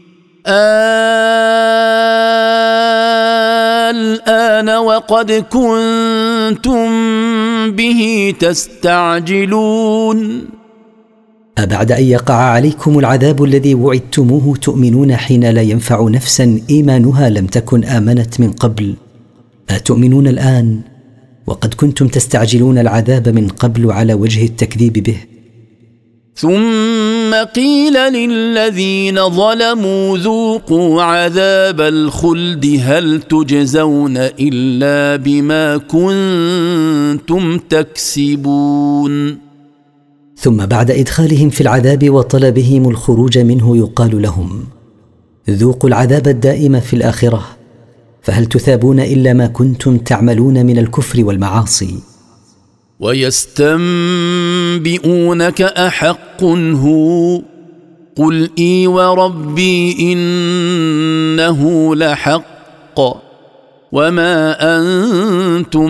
الآن وقد كنتم به تستعجلون. أبعد أن يقع عليكم العذاب الذي وعدتموه تؤمنون حين لا ينفع نفسا إيمانها لم تكن آمنت من قبل؟ أتؤمنون الآن وقد كنتم تستعجلون العذاب من قبل على وجه التكذيب به؟ ثم قيل للذين ظلموا ذوقوا عذاب الخلد هل تجزون إلا بما كنتم تكسبون. ثم بعد إدخالهم في العذاب وطلبهم الخروج منه يقال لهم ذوقوا العذاب الدائم في الآخرة، فهل تثابون إلا ما كنتم تعملون من الكفر والمعاصي. ويستنبئونك أحق هو قل إي وربي إنه لحق وما أنتم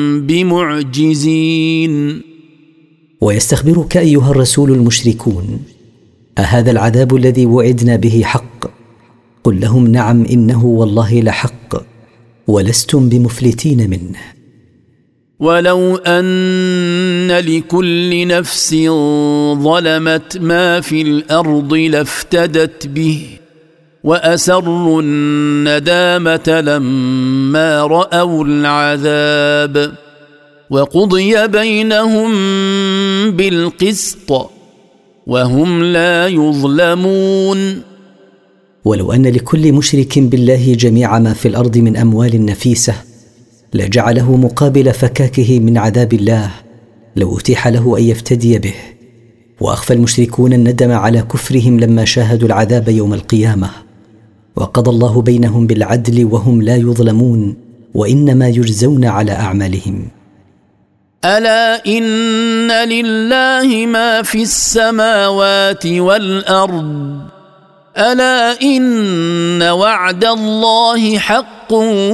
بمعجزين. ويستخبرك أيها الرسول المشركون أهذا العذاب الذي وعدنا به حق؟ قل لهم نعم إنه والله لحق ولستم بمفلتين منه. ولو أن لكل نفس ظلمت ما في الأرض لافتدت به وأسروا الندامة لما رأوا العذاب وقضي بينهم بالقسط وهم لا يظلمون. ولو أن لكل مشرك بالله جميع ما في الأرض من أموال نفيسة لجعله مقابل فكاكه من عذاب الله لو أتيح له أن يفتدي به، وأخفى المشركون الندم على كفرهم لما شاهدوا العذاب يوم القيامة، وقضى الله بينهم بالعدل وهم لا يظلمون وإنما يجزون على أعمالهم. ألا إن لله ما في السماوات والأرض ألا إن وعد الله حق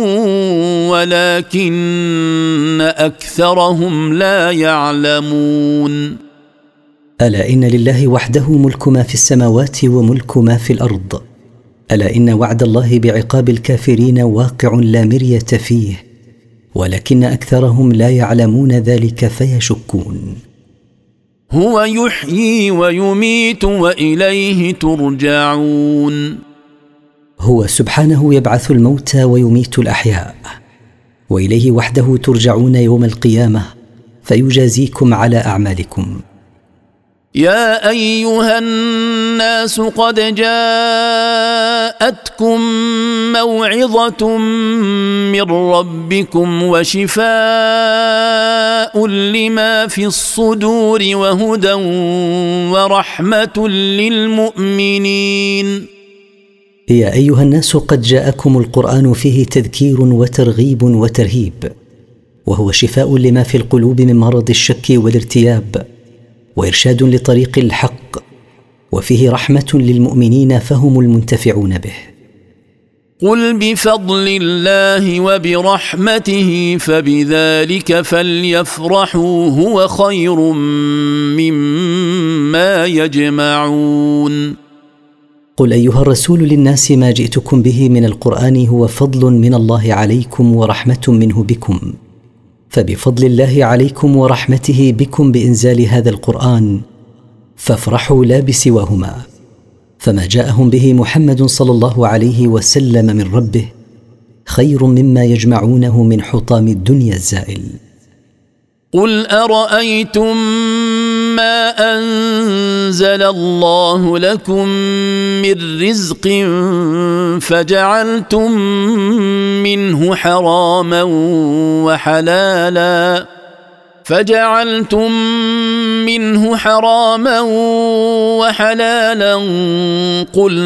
ولكن أكثرهم لا يعلمون. ألا إن لله وحده ملك ما في السماوات وملك ما في الأرض ألا إن وعد الله بعقاب الكافرين واقع لا مرية فيه ولكن أكثرهم لا يعلمون ذلك فيشكون. هو يحيي ويميت وإليه ترجعون. هو سبحانه يبعث الموتى ويميت الأحياء وإليه وحده ترجعون يوم القيامة فيجازيكم على أعمالكم. يا أيها الناس قد جاءتكم موعظة من ربكم وشفاء لما في الصدور وهدى ورحمة للمؤمنين. يا أيها الناس قد جاءكم القرآن فيه تذكير وترغيب وترهيب، وهو شفاء لما في القلوب من مرض الشك والارتياب وإرشاد لطريق الحق، وفيه رحمة للمؤمنين فهم المنتفعون به. قل بفضل الله وبرحمته فبذلك فليفرحوا هو خير مما يجمعون. قل أيها الرسول للناس ما جئتكم به من القرآن هو فضل من الله عليكم ورحمة منه بكم، فبفضل الله عليكم ورحمته بكم بإنزال هذا القرآن فافرحوا لا بسواهما، فما جاءهم به محمد صلى الله عليه وسلم من ربه خير مما يجمعونه من حطام الدنيا الزائل. قل أرأيتم ما أنزل الله لكم من رزق فجعلتم منه حراما وحلالا قل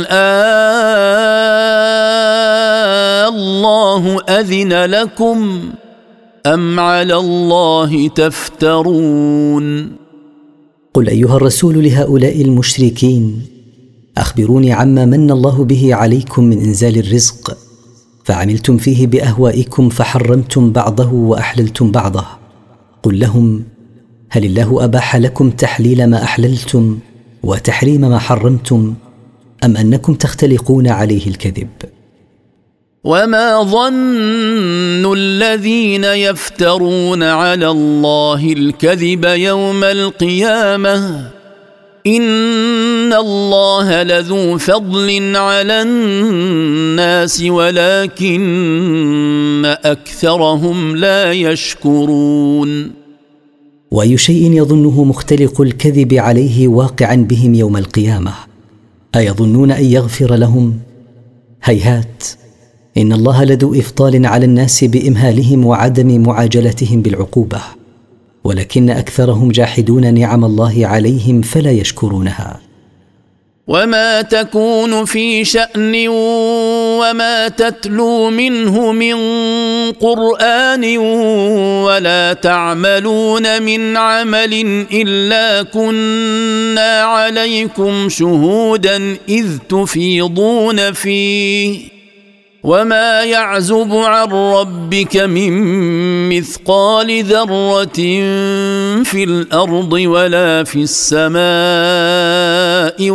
الله أذن لكم أم على الله تفترون. قل أيها الرسول لهؤلاء المشركين: أخبروني عما من الله به عليكم من إنزال الرزق فعملتم فيه بأهوائكم فحرمتم بعضه وأحللتم بعضه. قل لهم: هل الله أباح لكم تحليل ما أحللتم وتحريم ما حرمتم أم أنكم تختلقون عليه الكذب؟ وما ظن الذين يفترون على الله الكذب يوم القيامة إن الله لذو فضل على الناس ولكن أكثرهم لا يشكرون. وأي شيء يظنه مختلق الكذب عليه واقعا بهم يوم القيامة؟ أيظنون أن يغفر لهم؟ هيهات، إن الله لذو إفضال على الناس بإمهالهم وعدم معاجلتهم بالعقوبة، ولكن أكثرهم جاحدون نعم الله عليهم فلا يشكرونها. وما تكون في شأن وما تتلو منه من قرآن ولا تعملون من عمل إلا كنا عليكم شهودا إذ تفيضون فيه وما يعزب عن ربك من مثقال ذرة في الأرض ولا في السماء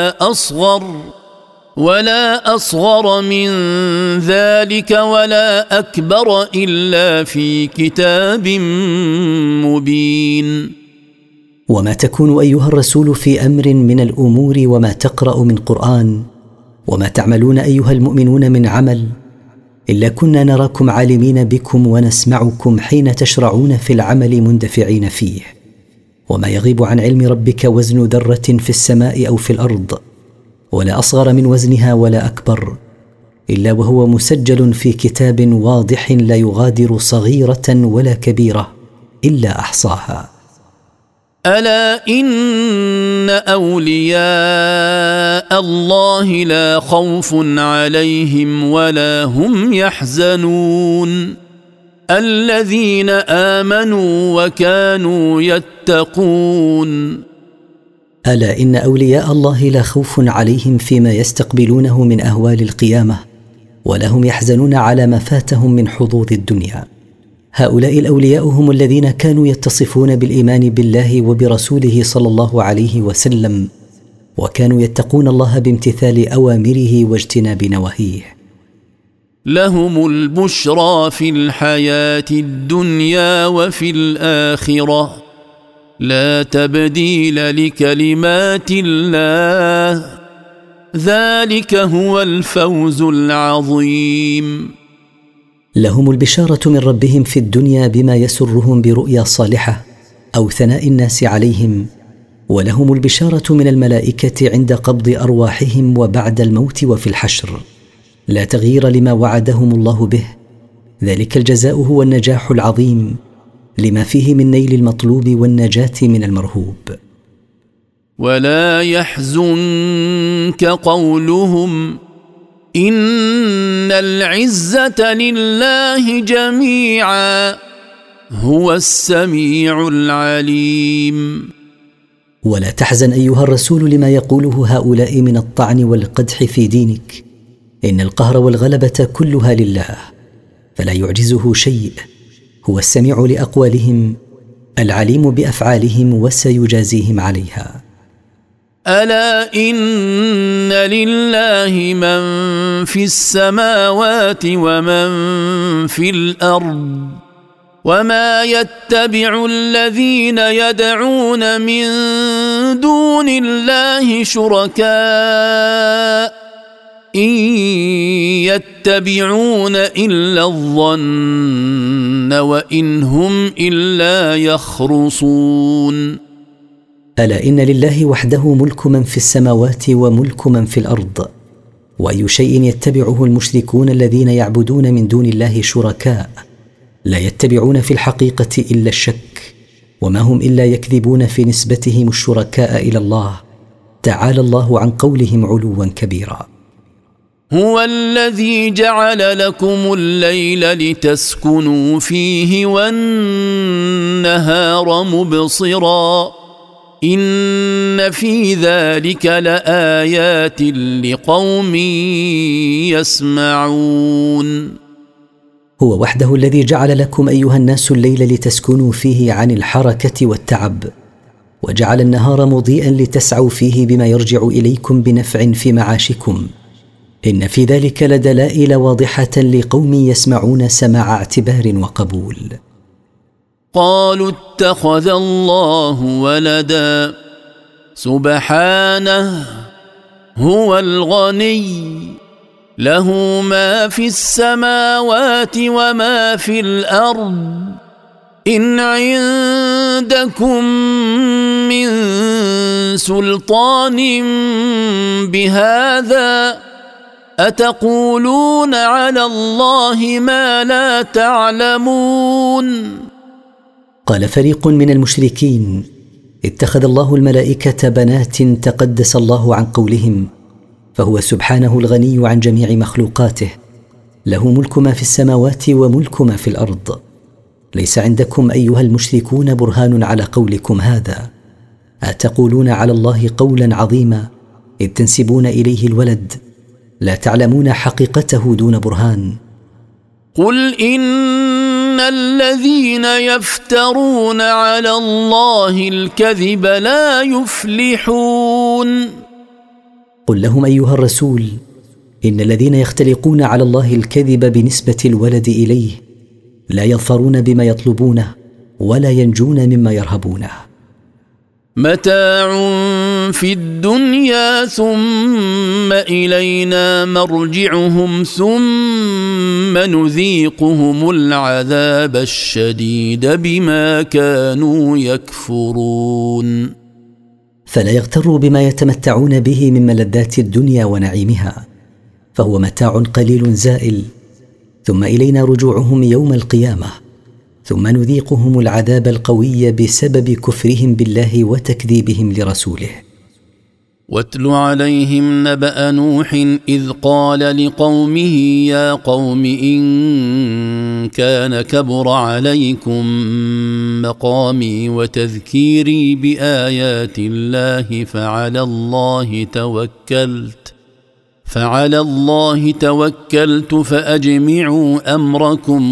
ولا أصغر من ذلك ولا أكبر إلا في كتاب مبين. وما تكون أيها الرسول في أمر من الأمور وما تقرأ من قرآن وما تعملون أيها المؤمنون من عمل إلا كنا نراكم عالمين بكم ونسمعكم حين تشرعون في العمل مندفعين فيه. وما يغيب عن علم ربك وزن ذرة في السماء أو في الأرض ولا أصغر من وزنها ولا أكبر إلا وهو مسجل في كتاب واضح لا يغادر صغيرة ولا كبيرة إلا أحصاها. ألا إن أولياء الله لا خوف عليهم ولا هم يحزنون الذين آمنوا وكانوا يتقون. ألا إن أولياء الله لا خوف عليهم فيما يستقبلونه من أهوال القيامة ولا هم يحزنون على ما فاتهم من حظوظ الدنيا. هؤلاء الأولياء هم الذين كانوا يتصفون بالإيمان بالله وبرسوله صلى الله عليه وسلم وكانوا يتقون الله بامتثال أوامره واجتناب نواهيه. لهم البشرى في الحياة الدنيا وفي الآخرة لا تبديل لكلمات الله ذلك هو الفوز العظيم. لهم البشارة من ربهم في الدنيا بما يسرهم برؤيا صالحة أو ثناء الناس عليهم، ولهم البشارة من الملائكة عند قبض أرواحهم وبعد الموت وفي الحشر، لا تغيير لما وعدهم الله به. ذلك الجزاء هو النجاح العظيم لما فيه من نيل المطلوب والنجاة من المرهوب. ولا يحزنك قولهم إن العزة لله جميعا هو السميع العليم. ولا تحزن أيها الرسول لما يقوله هؤلاء من الطعن والقدح في دينك، إن القهر والغلبة كلها لله فلا يعجزه شيء، هو السميع لأقوالهم العليم بأفعالهم وسيجازيهم عليها. ألا إن لله من في السماوات ومن في الأرض وما يتبع الذين يدعون من دون الله شركاء إن يتبعون إلا الظن وإن هم إلا يخرصون. ألا إن لله وحده ملك من في السماوات وملك من في الأرض، وأي شيء يتبعه المشركون الذين يعبدون من دون الله شركاء لا يتبعون في الحقيقة إلا الشك، وما هم إلا يكذبون في نسبتهم الشركاء إلى الله، تعالى الله عن قولهم علوا كبيرا. هو الذي جعل لكم الليل لتسكنوا فيه والنهار مبصرا إن في ذلك لآيات لقوم يسمعون. هو وحده الذي جعل لكم أيها الناس الليل لتسكنوا فيه عن الحركة والتعب، وجعل النهار مضيئا لتسعوا فيه بما يرجع إليكم بنفع في معاشكم، إن في ذلك لدلائل واضحة لقوم يسمعون سماع اعتبار وقبول. قالوا اتخذ الله ولدا سبحانه هو الغني له ما في السماوات وما في الأرض إن عندكم من سلطان بهذا أتقولون على الله ما لا تعلمون. قال فريق من المشركين اتخذ الله الملائكة بنات تقدس الله عن قولهم، فهو سبحانه الغني عن جميع مخلوقاته، له ملك ما في السماوات وملك ما في الأرض. ليس عندكم أيها المشركون برهان على قولكم هذا، أتقولون على الله قولا عظيما إذ تنسبون إليه الولد، لا تعلمون حقيقته دون برهان. قل إن الذين يفترون على الله الكذب لا يفلحون. قل لهم أيها الرسول إن الذين يختلقون على الله الكذب بنسبة الولد إليه لا يظفرون بما يطلبونه ولا ينجون مما يرهبونه. متاع في الدنيا ثم إلينا مرجعهم ثم نذيقهم العذاب الشديد بما كانوا يكفرون. فلا يغتروا بما يتمتعون به من ملذات الدنيا ونعيمها، فهو متاع قليل زائل، ثم إلينا رجوعهم يوم القيامة، ثم نذيقهم العذاب القوي بسبب كفرهم بالله وتكذيبهم لرسوله. واتل عليهم نبأ نوح إذ قال لقومه يا قوم إن كان كبر عليكم مقامي وتذكيري بآيات الله فعلى الله توكلت فأجمعوا أمركم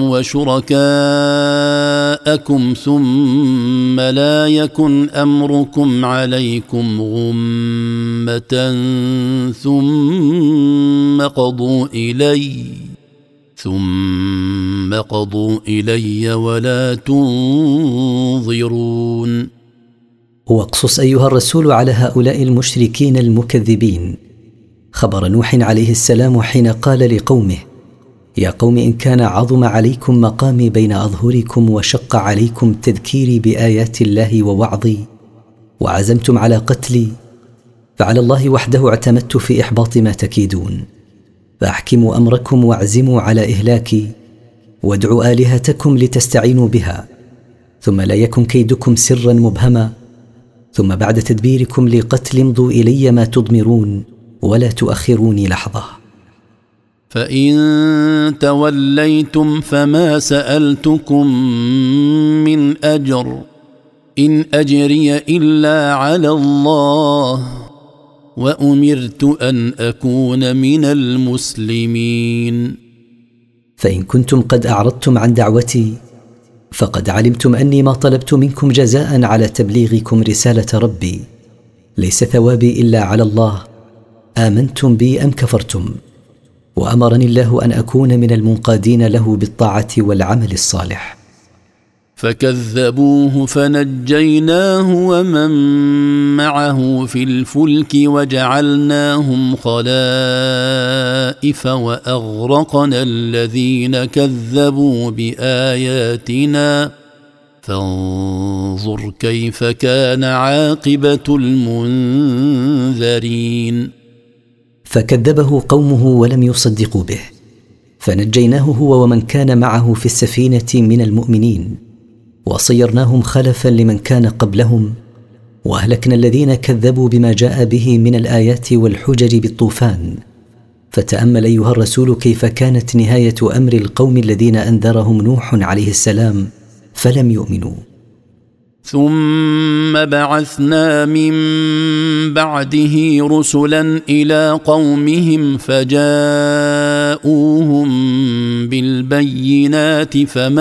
وشركاءكم ثم لا يكن أمركم عليكم غمة ثم قضوا إلي ولا تنظرون. واقصص أيها الرسول على هؤلاء المشركين المكذبين خبر نوح عليه السلام حين قال لقومه يا قوم إن كان عظم عليكم مقامي بين أظهركم وشق عليكم تذكيري بآيات الله ووعظي وعزمتم على قتلي، فعلى الله وحده اعتمدت في إحباط ما تكيدون، فأحكموا أمركم واعزموا على إهلاكي وادعوا آلهتكم لتستعينوا بها، ثم لا يكن كيدكم سرا مبهما، ثم بعد تدبيركم لقتل امضوا إلي ما تضمرون ولا تؤخروني لحظة. فإن توليتم فما سألتكم من أجر إن أجري إلا على الله وأمرت أن أكون من المسلمين. فإن كنتم قد أعرضتم عن دعوتي فقد علمتم أني ما طلبت منكم جزاء على تبليغكم رسالة ربي، ليس ثوابي إلا على الله، آمنتم بي أم كفرتم، وأمرني الله أن أكون من المنقادين له بالطاعة والعمل الصالح. فكذبوه فنجيناه ومن معه في الفلك وجعلناهم خلائف وأغرقنا الذين كذبوا بآياتنا فانظر كيف كان عاقبة المنذرين. فكذبه قومه ولم يصدقوا به، فنجيناه هو ومن كان معه في السفينة من المؤمنين، وصيرناهم خلفا لمن كان قبلهم، وأهلكنا الذين كذبوا بما جاء به من الآيات والحجج بالطوفان. فتأمل أيها الرسول كيف كانت نهاية أمر القوم الذين أنذرهم نوح عليه السلام فلم يؤمنوا. ثم بعثنا من بعده رسلا إلى قومهم فجاءوهم بالبينات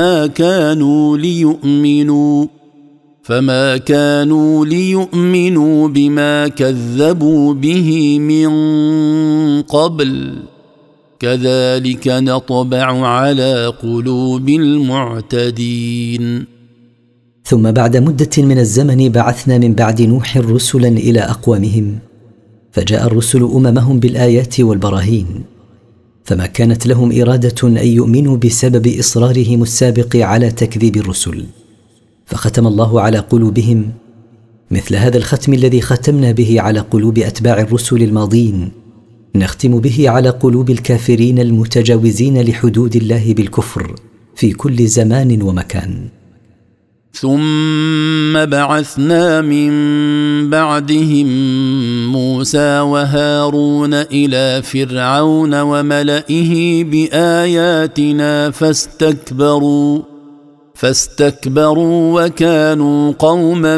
فما كانوا ليؤمنوا بما كذبوا به من قبل كذلك نطبع على قلوب المعتدين. ثم بعد مدة من الزمن بعثنا من بعد نوح رسلا إلى أقوامهم، فجاء الرسل أممهم بالآيات والبراهين، فما كانت لهم إرادة أن يؤمنوا بسبب إصرارهم السابق على تكذيب الرسل، فختم الله على قلوبهم مثل هذا الختم الذي ختمنا به على قلوب أتباع الرسل الماضين، نختم به على قلوب الكافرين المتجاوزين لحدود الله بالكفر في كل زمان ومكان. ثم بعثنا من بعدهم موسى وهارون إلى فرعون وملئه بآياتنا فاستكبروا وكانوا قوما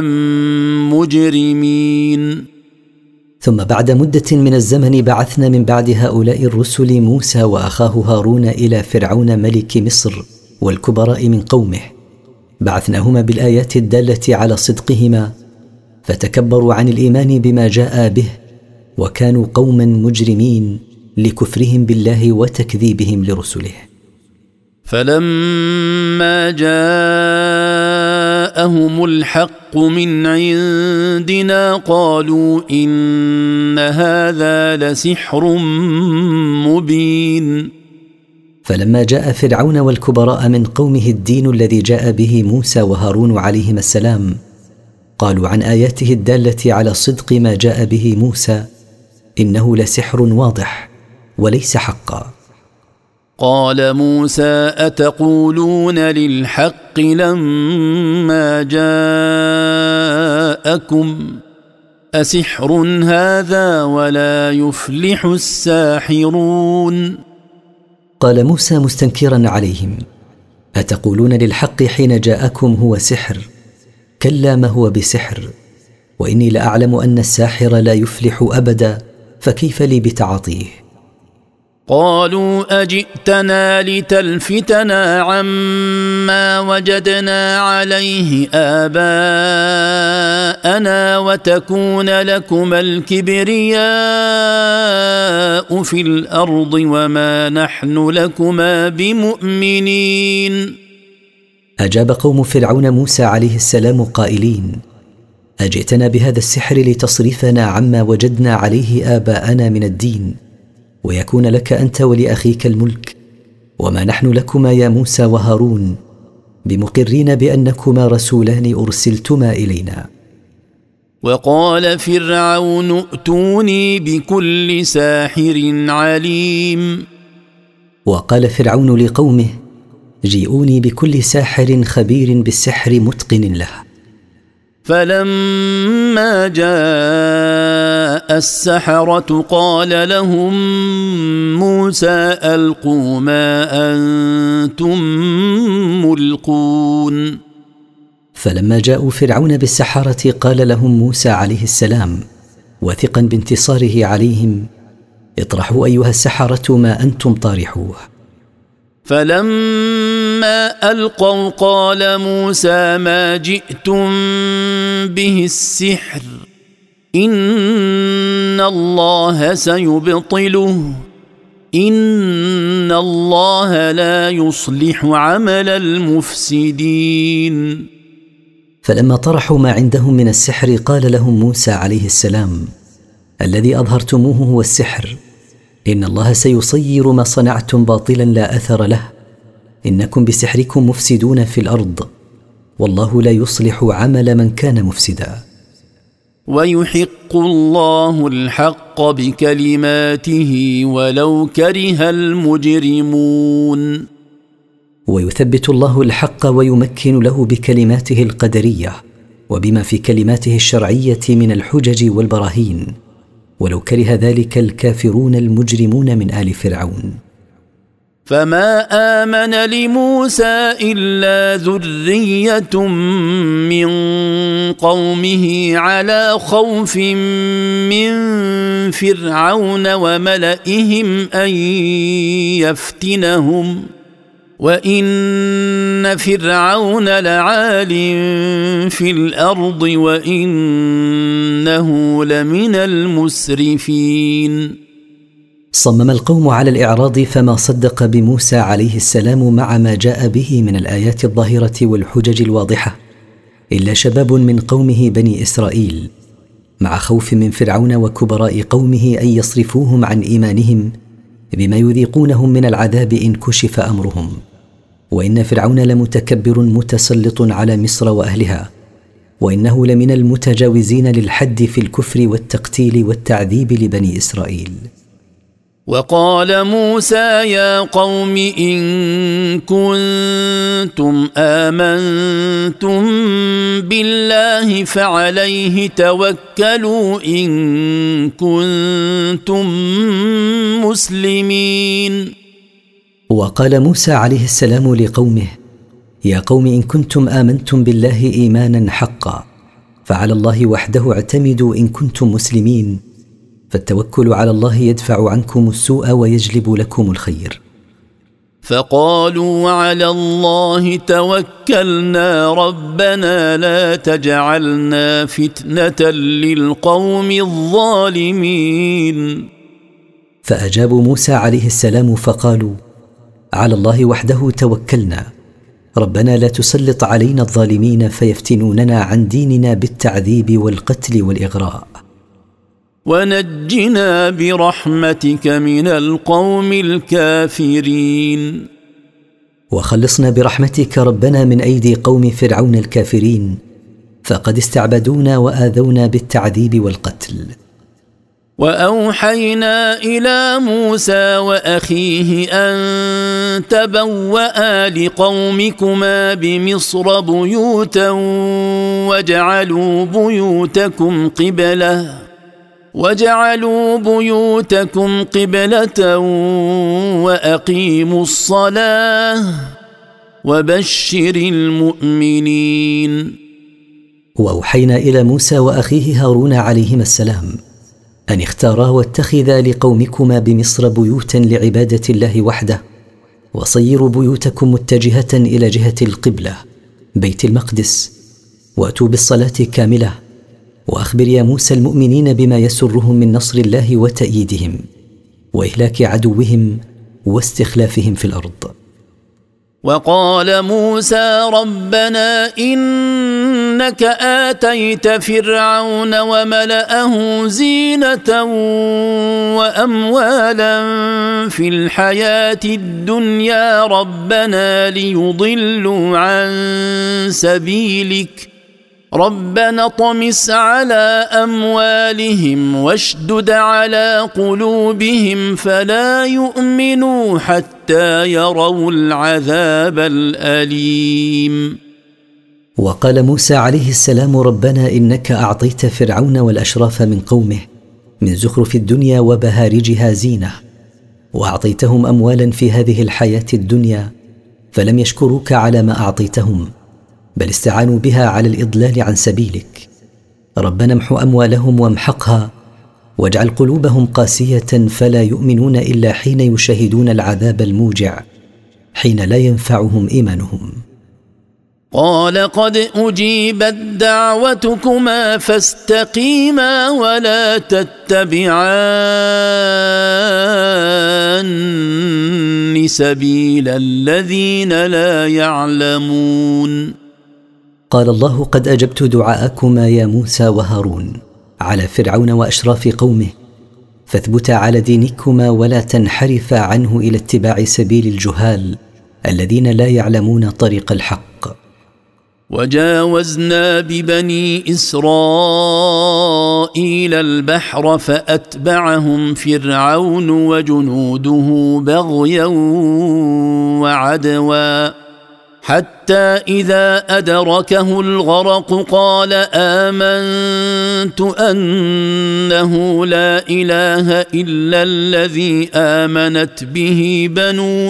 مجرمين. ثم بعد مدة من الزمن بعثنا من بعد هؤلاء الرسل موسى وأخاه هارون إلى فرعون ملك مصر والكبراء من قومه، بعثناهما بالآيات الدالة على صدقهما، فتكبروا عن الإيمان بما جاء به، وكانوا قوما مجرمين لكفرهم بالله وتكذيبهم لرسله. فلما جاءهم الحق من عندنا قالوا إن هذا لسحر مبين. فلما جاء فرعون والكبراء من قومه الدين الذي جاء به موسى وهارون عليهما السلام، قالوا عن آياته الدالة على صدق ما جاء به موسى إنه لسحر واضح وليس حقا. قال موسى أتقولون للحق لما جاءكم أسحر هذا ولا يفلح الساحرون. قال موسى مستنكرا عليهم أتقولون للحق حين جاءكم هو سحر؟ كلا ما هو بسحر، وإني لأعلم أن الساحر لا يفلح أبدا، فكيف لي بتعاطيه؟ قالوا أجئتنا لتلفتنا عما وجدنا عليه آباءنا وتكون لكما الكبرياء في الأرض وما نحن لكما بمؤمنين. أجاب قوم فرعون موسى عليه السلام قائلين أجئتنا بهذا السحر لتصرفنا عما وجدنا عليه آباءنا من الدين، ويكون لك أنت ولأخيك الملك، وما نحن لكما يا موسى وهارون بمقرين بأنكما رسولان أرسلتما إلينا. وقال فرعون ائتوني بكل ساحر عليم. وقال فرعون لقومه جيئوني بكل ساحر خبير بالسحر متقن له. فلما جاء السحرة قال لهم موسى ألقوا ما أنتم ملقون. فلما جاءوا فرعون بالسحرة قال لهم موسى عليه السلام واثقا بانتصاره عليهم اطرحوا أيها السحرة ما أنتم طارحوه. فلما ألقوا قال موسى ما جئتم به السحر إن الله سيبطله إن الله لا يصلح عمل المفسدين. فلما طرحوا ما عندهم من السحر قال لهم موسى عليه السلام: الذي أظهرتموه هو السحر، إن الله سيصير ما صنعتم باطلا لا أثر له، إنكم بسحركم مفسدون في الأرض، والله لا يصلح عمل من كان مفسدا. ويحق الله الحق بكلماته ولو كره المجرمون. ويثبت الله الحق ويمكن له بكلماته القدرية وبما في كلماته الشرعية من الحجج والبراهين، ولو كره ذلك الكافرون المجرمون من آل فرعون. فما آمن لموسى إلا ذرية من قومه على خوف من فرعون وملئهم أن يفتنهم، وإن فرعون لعال في الأرض وإنه لمن المسرفين. صمم القوم على الإعراض فما صدق بموسى عليه السلام مع ما جاء به من الآيات الظاهرة والحجج الواضحة إلا شباب من قومه بني إسرائيل، مع خوف من فرعون وكبراء قومه أن يصرفوهم عن إيمانهم بما يذيقونهم من العذاب إن كشف أمرهم. وإن فرعون لمتكبر متسلط على مصر وأهلها، وإنه لمن المتجاوزين للحد في الكفر والتقتيل والتعذيب لبني إسرائيل. وقال موسى يا قوم إن كنتم آمنتم بالله فعليه توكلوا إن كنتم مسلمين. وقال موسى عليه السلام لقومه: يا قوم إن كنتم آمنتم بالله إيمانا حقا فعلى الله وحده اعتمدوا إن كنتم مسلمين، فالتوكل على الله يدفع عنكم السوء ويجلب لكم الخير. فقالوا على الله توكلنا ربنا لا تجعلنا فتنة للقوم الظالمين. فأجابوا موسى عليه السلام فقالوا: على الله وحده توكلنا، ربنا لا تسلط علينا الظالمين فيفتنوننا عن ديننا بالتعذيب والقتل والإغراء. ونجنا برحمتك من القوم الكافرين. وخلصنا برحمتك ربنا من أيدي قوم فرعون الكافرين، فقد استعبدونا وآذونا بالتعذيب والقتل. وأوحينا إلى موسى وأخيه أن تبوأ لقومكما بمصر بيوتا وجعلوا بيوتكم قبلة وأقيموا الصلاة وبشر المؤمنين. وأوحينا إلى موسى وأخيه هارون عليهما السلام أن اختارا واتخذا لقومكما بمصر بيوتا لعبادة الله وحده، وصيروا بيوتكم متجهة إلى جهة القبلة بيت المقدس، وأتوا بالصلاة كاملة. وأخبر يا موسى المؤمنين بما يسرهم من نصر الله وتأييدهم وإهلاك عدوهم واستخلافهم في الأرض. وقال موسى ربنا إنك آتيت فرعون وملأه زينة وأموالا في الحياة الدنيا ربنا ليضلوا عن سبيلك ربنا طمس على أموالهم واشدد على قلوبهم فلا يؤمنوا حتى يروا العذاب الأليم. وقال موسى عليه السلام ربنا إنك أعطيت فرعون والأشراف من قومه من زخرف الدنيا وبهارجها زينة، وأعطيتهم أموالا في هذه الحياة الدنيا فلم يشكروك على ما أعطيتهم، بل استعانوا بها على الإضلال عن سبيلك. ربنا امحو أموالهم وامحقها، واجعل قلوبهم قاسية فلا يؤمنون إلا حين يشاهدون العذاب الموجع، حين لا ينفعهم إيمانهم. قال قد أجيبت دعوتكما فاستقيما ولا تتبعان سبيل الذين لا يعلمون. قال الله قد أجبت دعاءكما يا موسى وهارون على فرعون وأشراف قومه، فاثبتا على دينكما ولا تنحرفا عنه إلى اتباع سبيل الجهال الذين لا يعلمون طريق الحق. وجاوزنا ببني إسرائيل البحر فأتبعهم فرعون وجنوده بغيا وعدوا حتى إذا أدركه الغرق قال آمنت أنه لا إله إلا الذي آمنت به بنو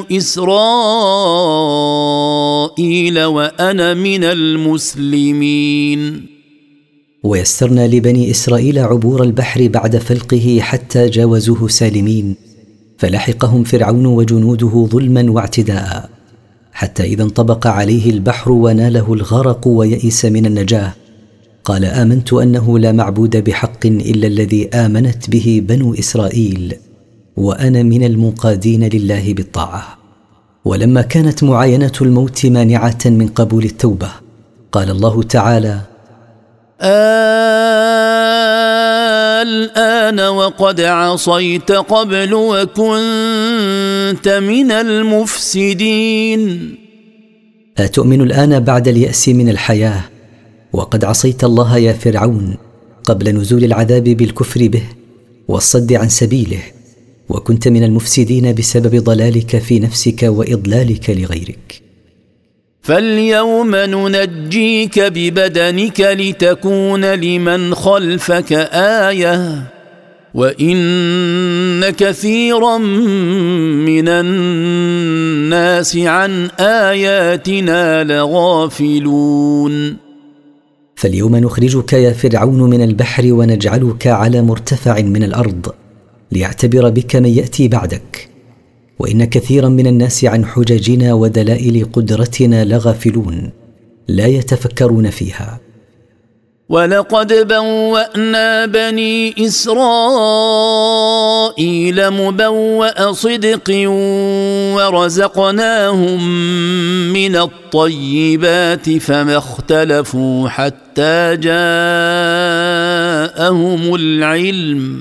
إسرائيل وأنا من المسلمين. ويسرنا لبني إسرائيل عبور البحر بعد فلقه حتى جاوزوه سالمين، فلحقهم فرعون وجنوده ظلما واعتداء، حتى إذا انطبق عليه البحر وناله الغرق ويئس من النجاة قال آمنت أنه لا معبود بحق إلا الذي آمنت به بنو إسرائيل وأنا من المنقادين لله بالطاعة. ولما كانت معاينة الموت مانعة من قبول التوبة قال الله تعالى الآن وقد عصيت قبل وكنت من المفسدين. أتؤمن الآن بعد اليأس من الحياة وقد عصيت الله يا فرعون قبل نزول العذاب بالكفر به والصد عن سبيله، وكنت من المفسدين بسبب ضلالك في نفسك وإضلالك لغيرك. فاليوم ننجيك ببدنك لتكون لمن خلفك آية وإن كثيرا من الناس عن آياتنا لغافلون. فاليوم نخرجك يا فرعون من البحر ونجعلك على مرتفع من الأرض ليعتبر بك من يأتي بعدك، وإن كثيرا من الناس عن حججنا ودلائل قدرتنا لغافلون لا يتفكرون فيها. ولقد بوأنا بني إسرائيل مبوأ صدق ورزقناهم من الطيبات فما اختلفوا حتى جاءهم العلم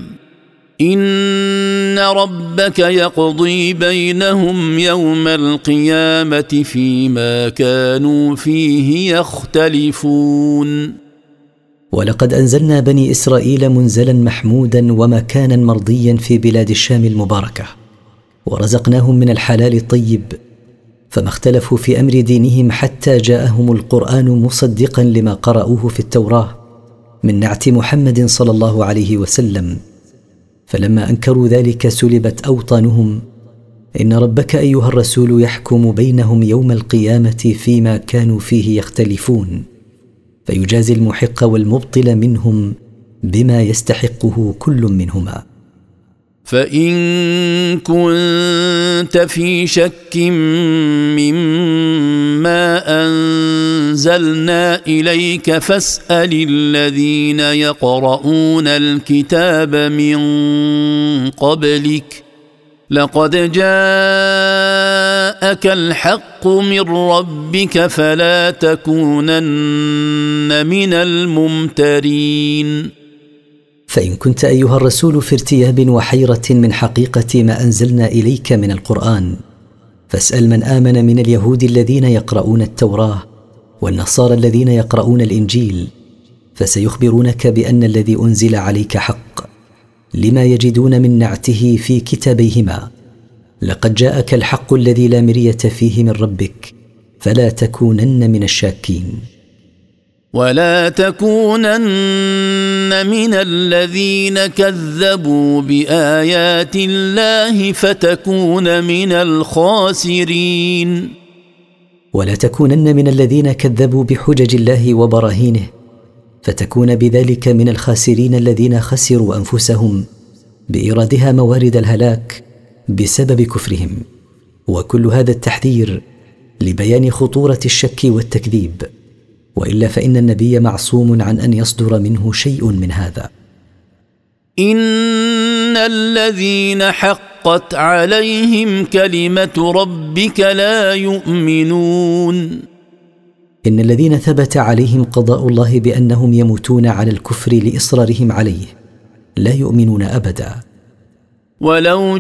إن ربك يقضي بينهم يوم القيامة فيما كانوا فيه يختلفون. ولقد أنزلنا بني إسرائيل منزلا محمودا ومكانا مرضيا في بلاد الشام المباركة، ورزقناهم من الحلال الطيب، فما اختلفوا في أمر دينهم حتى جاءهم القرآن مصدقا لما قرأوه في التوراة من نعت محمد صلى الله عليه وسلم. فلما أنكروا ذلك سلبت أوطانهم. إن ربك أيها الرسول يحكم بينهم يوم القيامة فيما كانوا فيه يختلفون، فيجازي المحق والمبطل منهم بما يستحقه كل منهما. فإن كنت في شك مما أنزلنا إليك فاسأل الذين يقرؤون الكتاب من قبلك لقد جاءك الحق من ربك فلا تكونن من الممترين. فإن كنت أيها الرسول في ارتياب وحيرة من حقيقة ما أنزلنا إليك من القرآن فاسأل من آمن من اليهود الذين يقرؤون التوراة والنصارى الذين يقرؤون الإنجيل، فسيخبرونك بأن الذي أنزل عليك حق لما يجدون من نعته في كتابيهما. لقد جاءك الحق الذي لا مرية فيه من ربك فلا تكونن من الشاكين. ولا تكونن من الذين كذبوا بآيات الله فتكون من الخاسرين. ولا تكونن من الذين كذبوا بحجج الله وبراهينه فتكون بذلك من الخاسرين الذين خسروا أنفسهم بإيرادها موارد الهلاك بسبب كفرهم. وكل هذا التحذير لبيان خطورة الشك والتكذيب، وإلا فإن النبي معصوم عن أن يصدر منه شيء من هذا. إن الذين حقت عليهم كلمة ربك لا يؤمنون. إن الذين ثبت عليهم قضاء الله بأنهم يموتون على الكفر لإصرارهم عليه لا يؤمنون أبدا. ولو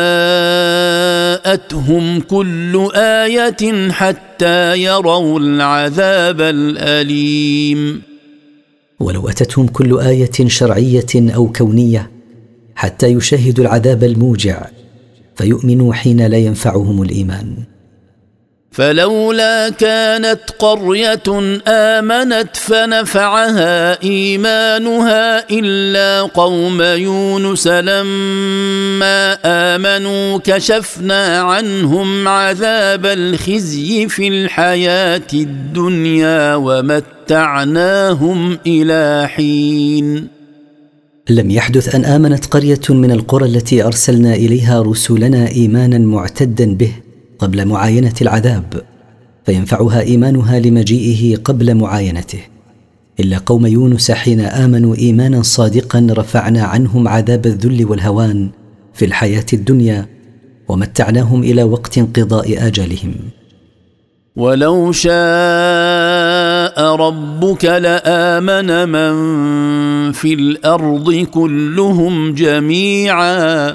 جاءتهم كل آية حتى يروا العذاب الأليم. ولو أتتهم كل آية شرعية أو كونية حتى يشاهدوا العذاب الموجع فيؤمنوا حين لا ينفعهم الإيمان. فلولا كانت قرية آمنت فنفعها إيمانها إلا قوم يونس لما آمنوا كشفنا عنهم عذاب الخزي في الحياة الدنيا ومتعناهم إلى حين. لم يحدث أن آمنت قرية من القرى التي أرسلنا إليها رسلنا إيمانا معتدا به قبل معاينة العذاب فينفعها إيمانها لمجيئه قبل معاينته، إلا قوم يونس حين آمنوا إيمانا صادقا رفعنا عنهم عذاب الذل والهوان في الحياة الدنيا ومتعناهم إلى وقت انقضاء آجالهم. ولو شاء ربك لآمن من في الأرض كلهم جميعا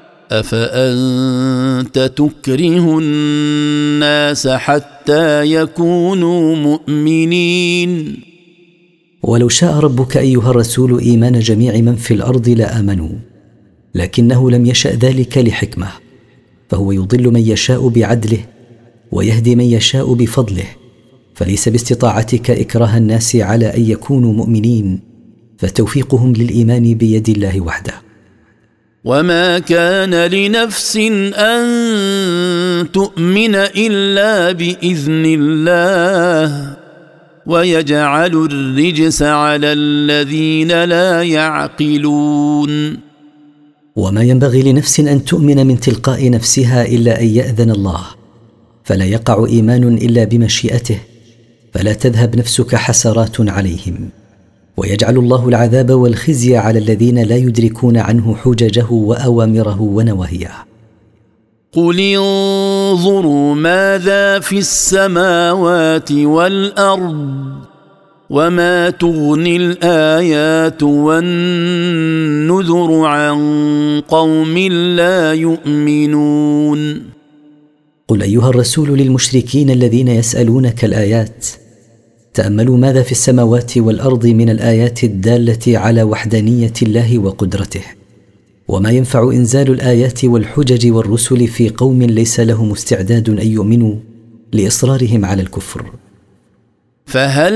أفأنت تكره الناس حتى يكونوا مؤمنين. ولو شاء ربك أيها الرسول إيمان جميع من في الأرض لآمنوا، لكنه لم يشأ ذلك لحكمة، فهو يضل من يشاء بعدله ويهدي من يشاء بفضله، فليس باستطاعتك إكراه الناس على أن يكونوا مؤمنين، فتوفيقهم للإيمان بيد الله وحده. وما كان لنفس أن تؤمن إلا بإذن الله ويجعل الرجس على الذين لا يعقلون. وما ينبغي لنفس أن تؤمن من تلقاء نفسها إلا أن يأذن الله، فلا يقع إيمان إلا بمشيئته، فلا تذهب نفسك حسرات عليهم، ويجعل الله العذاب والخزي على الذين لا يدركون عنه حججه وأوامره ونواهيه. قل انظروا ماذا في السماوات والأرض وما تغني الآيات والنذر عن قوم لا يؤمنون. قل أيها الرسول للمشركين الذين يسألونك الآيات: تأملوا ماذا في السماوات والأرض من الآيات الدالة على وحدانية الله وقدرته، وما ينفع إنزال الآيات والحجج والرسل في قوم ليس لهم استعداد أن يؤمنوا لإصرارهم على الكفر. فهل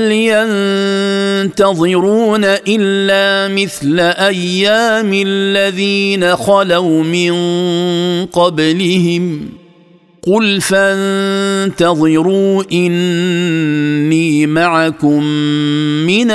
ينتظرون إلا مثل أيام الذين خلوا من قبلهم قل فانتظروا إني معكم من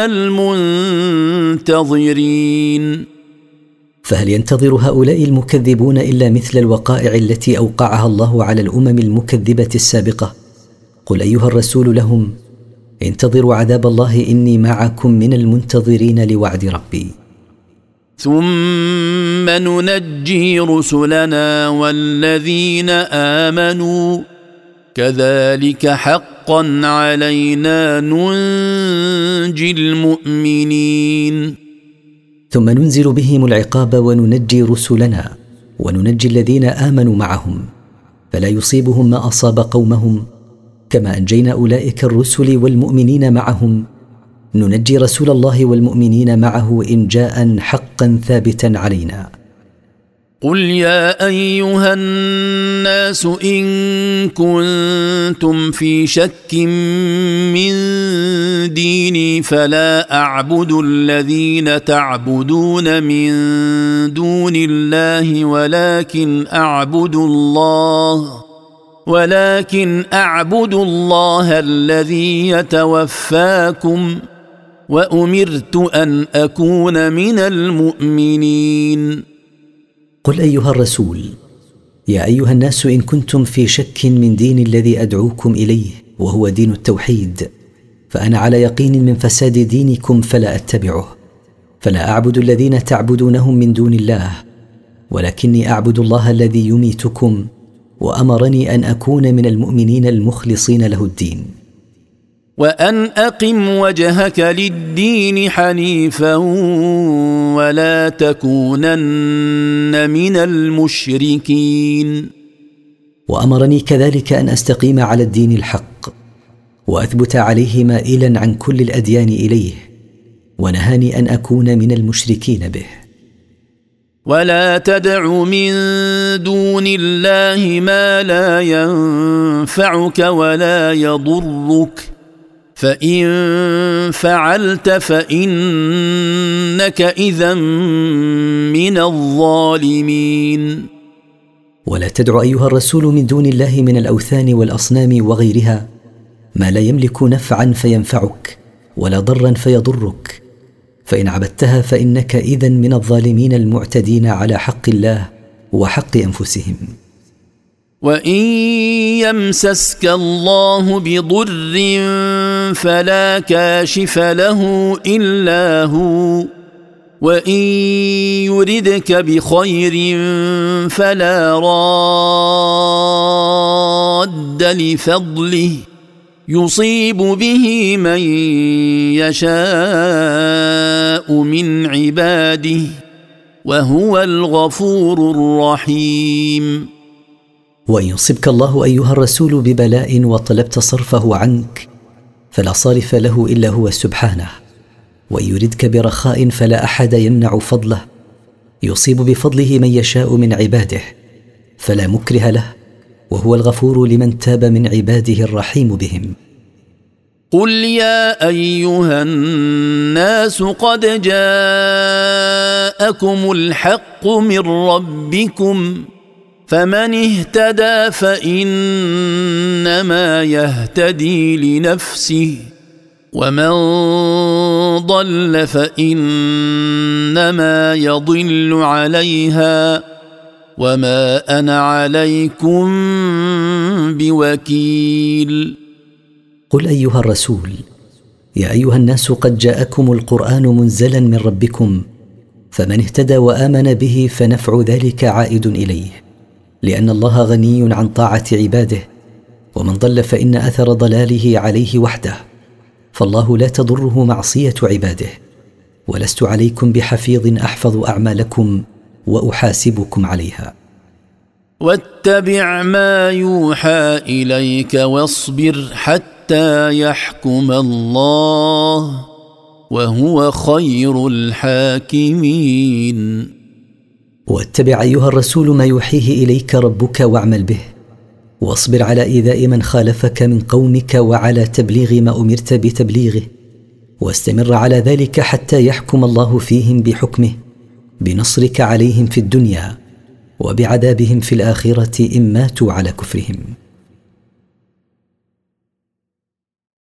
المنتظرين. فهل ينتظر هؤلاء المكذبون إلا مثل الوقائع التي أوقعها الله على الأمم المكذبة السابقة؟ قل أيها الرسول لهم: انتظروا عذاب الله إني معكم من المنتظرين لوعد ربي. ثم ننجي رسلنا والذين آمنوا كذلك حقا علينا ننجي المؤمنين. ثم ننزل بهم العقاب وننجي رسلنا وننجي الذين آمنوا معهم، فلا يصيبهم ما أصاب قومهم، كما أنجينا أولئك الرسل والمؤمنين معهم ننجي رسول الله والمؤمنين معه إنجاء حقا ثابتا علينا. قل يا أيها الناس إن كنتم في شك من ديني فلا أعبد الذين تعبدون من دون الله ولكن أعبد الله الذي يتوفاكم وأمرت أن أكون من المؤمنين. قل أيها الرسول: يا أيها الناس إن كنتم في شك من دين الذي أدعوكم إليه وهو دين التوحيد فأنا على يقين من فساد دينكم فلا أتبعه، فلا أعبد الذين تعبدونهم من دون الله، ولكني أعبد الله الذي يميتكم وأمرني أن أكون من المؤمنين المخلصين له الدين. وأن أقم وجهك للدين حنيفا ولا تكونن من المشركين. وأمرني كذلك أن أستقيم على الدين الحق وأثبت عليه مائلا عن كل الأديان إليه، ونهاني أن أكون من المشركين به. ولا تدع من دون الله ما لا ينفعك ولا يضرك، فإن فعلت فإنك إذا من الظالمين. ولا تدع أيها الرسول من دون الله من الأوثان والأصنام وغيرها ما لا يملك نفعا فينفعك ولا ضرا فيضرك، فإن عبدتها فإنك إذن من الظالمين المعتدين على حق الله وحق أنفسهم. وإن يمسسك الله بضر فلا كاشف له إلا هو، وإن يردك بخير فلا راد لفضله يصيب به من يشاء من عباده وهو الغفور الرحيم. وإن يصبك الله أيها الرسول ببلاء وطلبت صرفه عنك فلا صارف له إلا هو سبحانه، وإن يردك برخاء فلا أحد يمنع فضله يصيب بفضله من يشاء من عباده فلا مكره له، وهو الغفور لمن تاب من عباده الرحيم بهم. قل يا أيها الناس قد جاءكم الحق من ربكم، فمن اهتدى فإنما يهتدي لنفسه، ومن ضل فإنما يضل عليها، وما أنا عليكم بوكيل. قل أيها الرسول يا أيها الناس قد جاءكم القرآن منزلا من ربكم، فمن اهتدى وآمن به فنفع ذلك عائد إليه، لأن الله غني عن طاعة عباده، ومن ضل فإن أثر ضلاله عليه وحده، فالله لا تضره معصية عباده، ولست عليكم بحفيظ أحفظ أعمالكم وأحاسبكم عليها. واتبع ما يوحى إليك واصبر حتى يحكم الله وهو خير الحاكمين. واتبع أيها الرسول ما يوحيه إليك ربك واعمل به، واصبر على إيذاء من خالفك من قومك وعلى تبليغ ما أمرت بتبليغه، واستمر على ذلك حتى يحكم الله فيهم بحكمه بنصرك عليهم في الدنيا وبعذابهم في الآخرة إن ماتوا على كفرهم.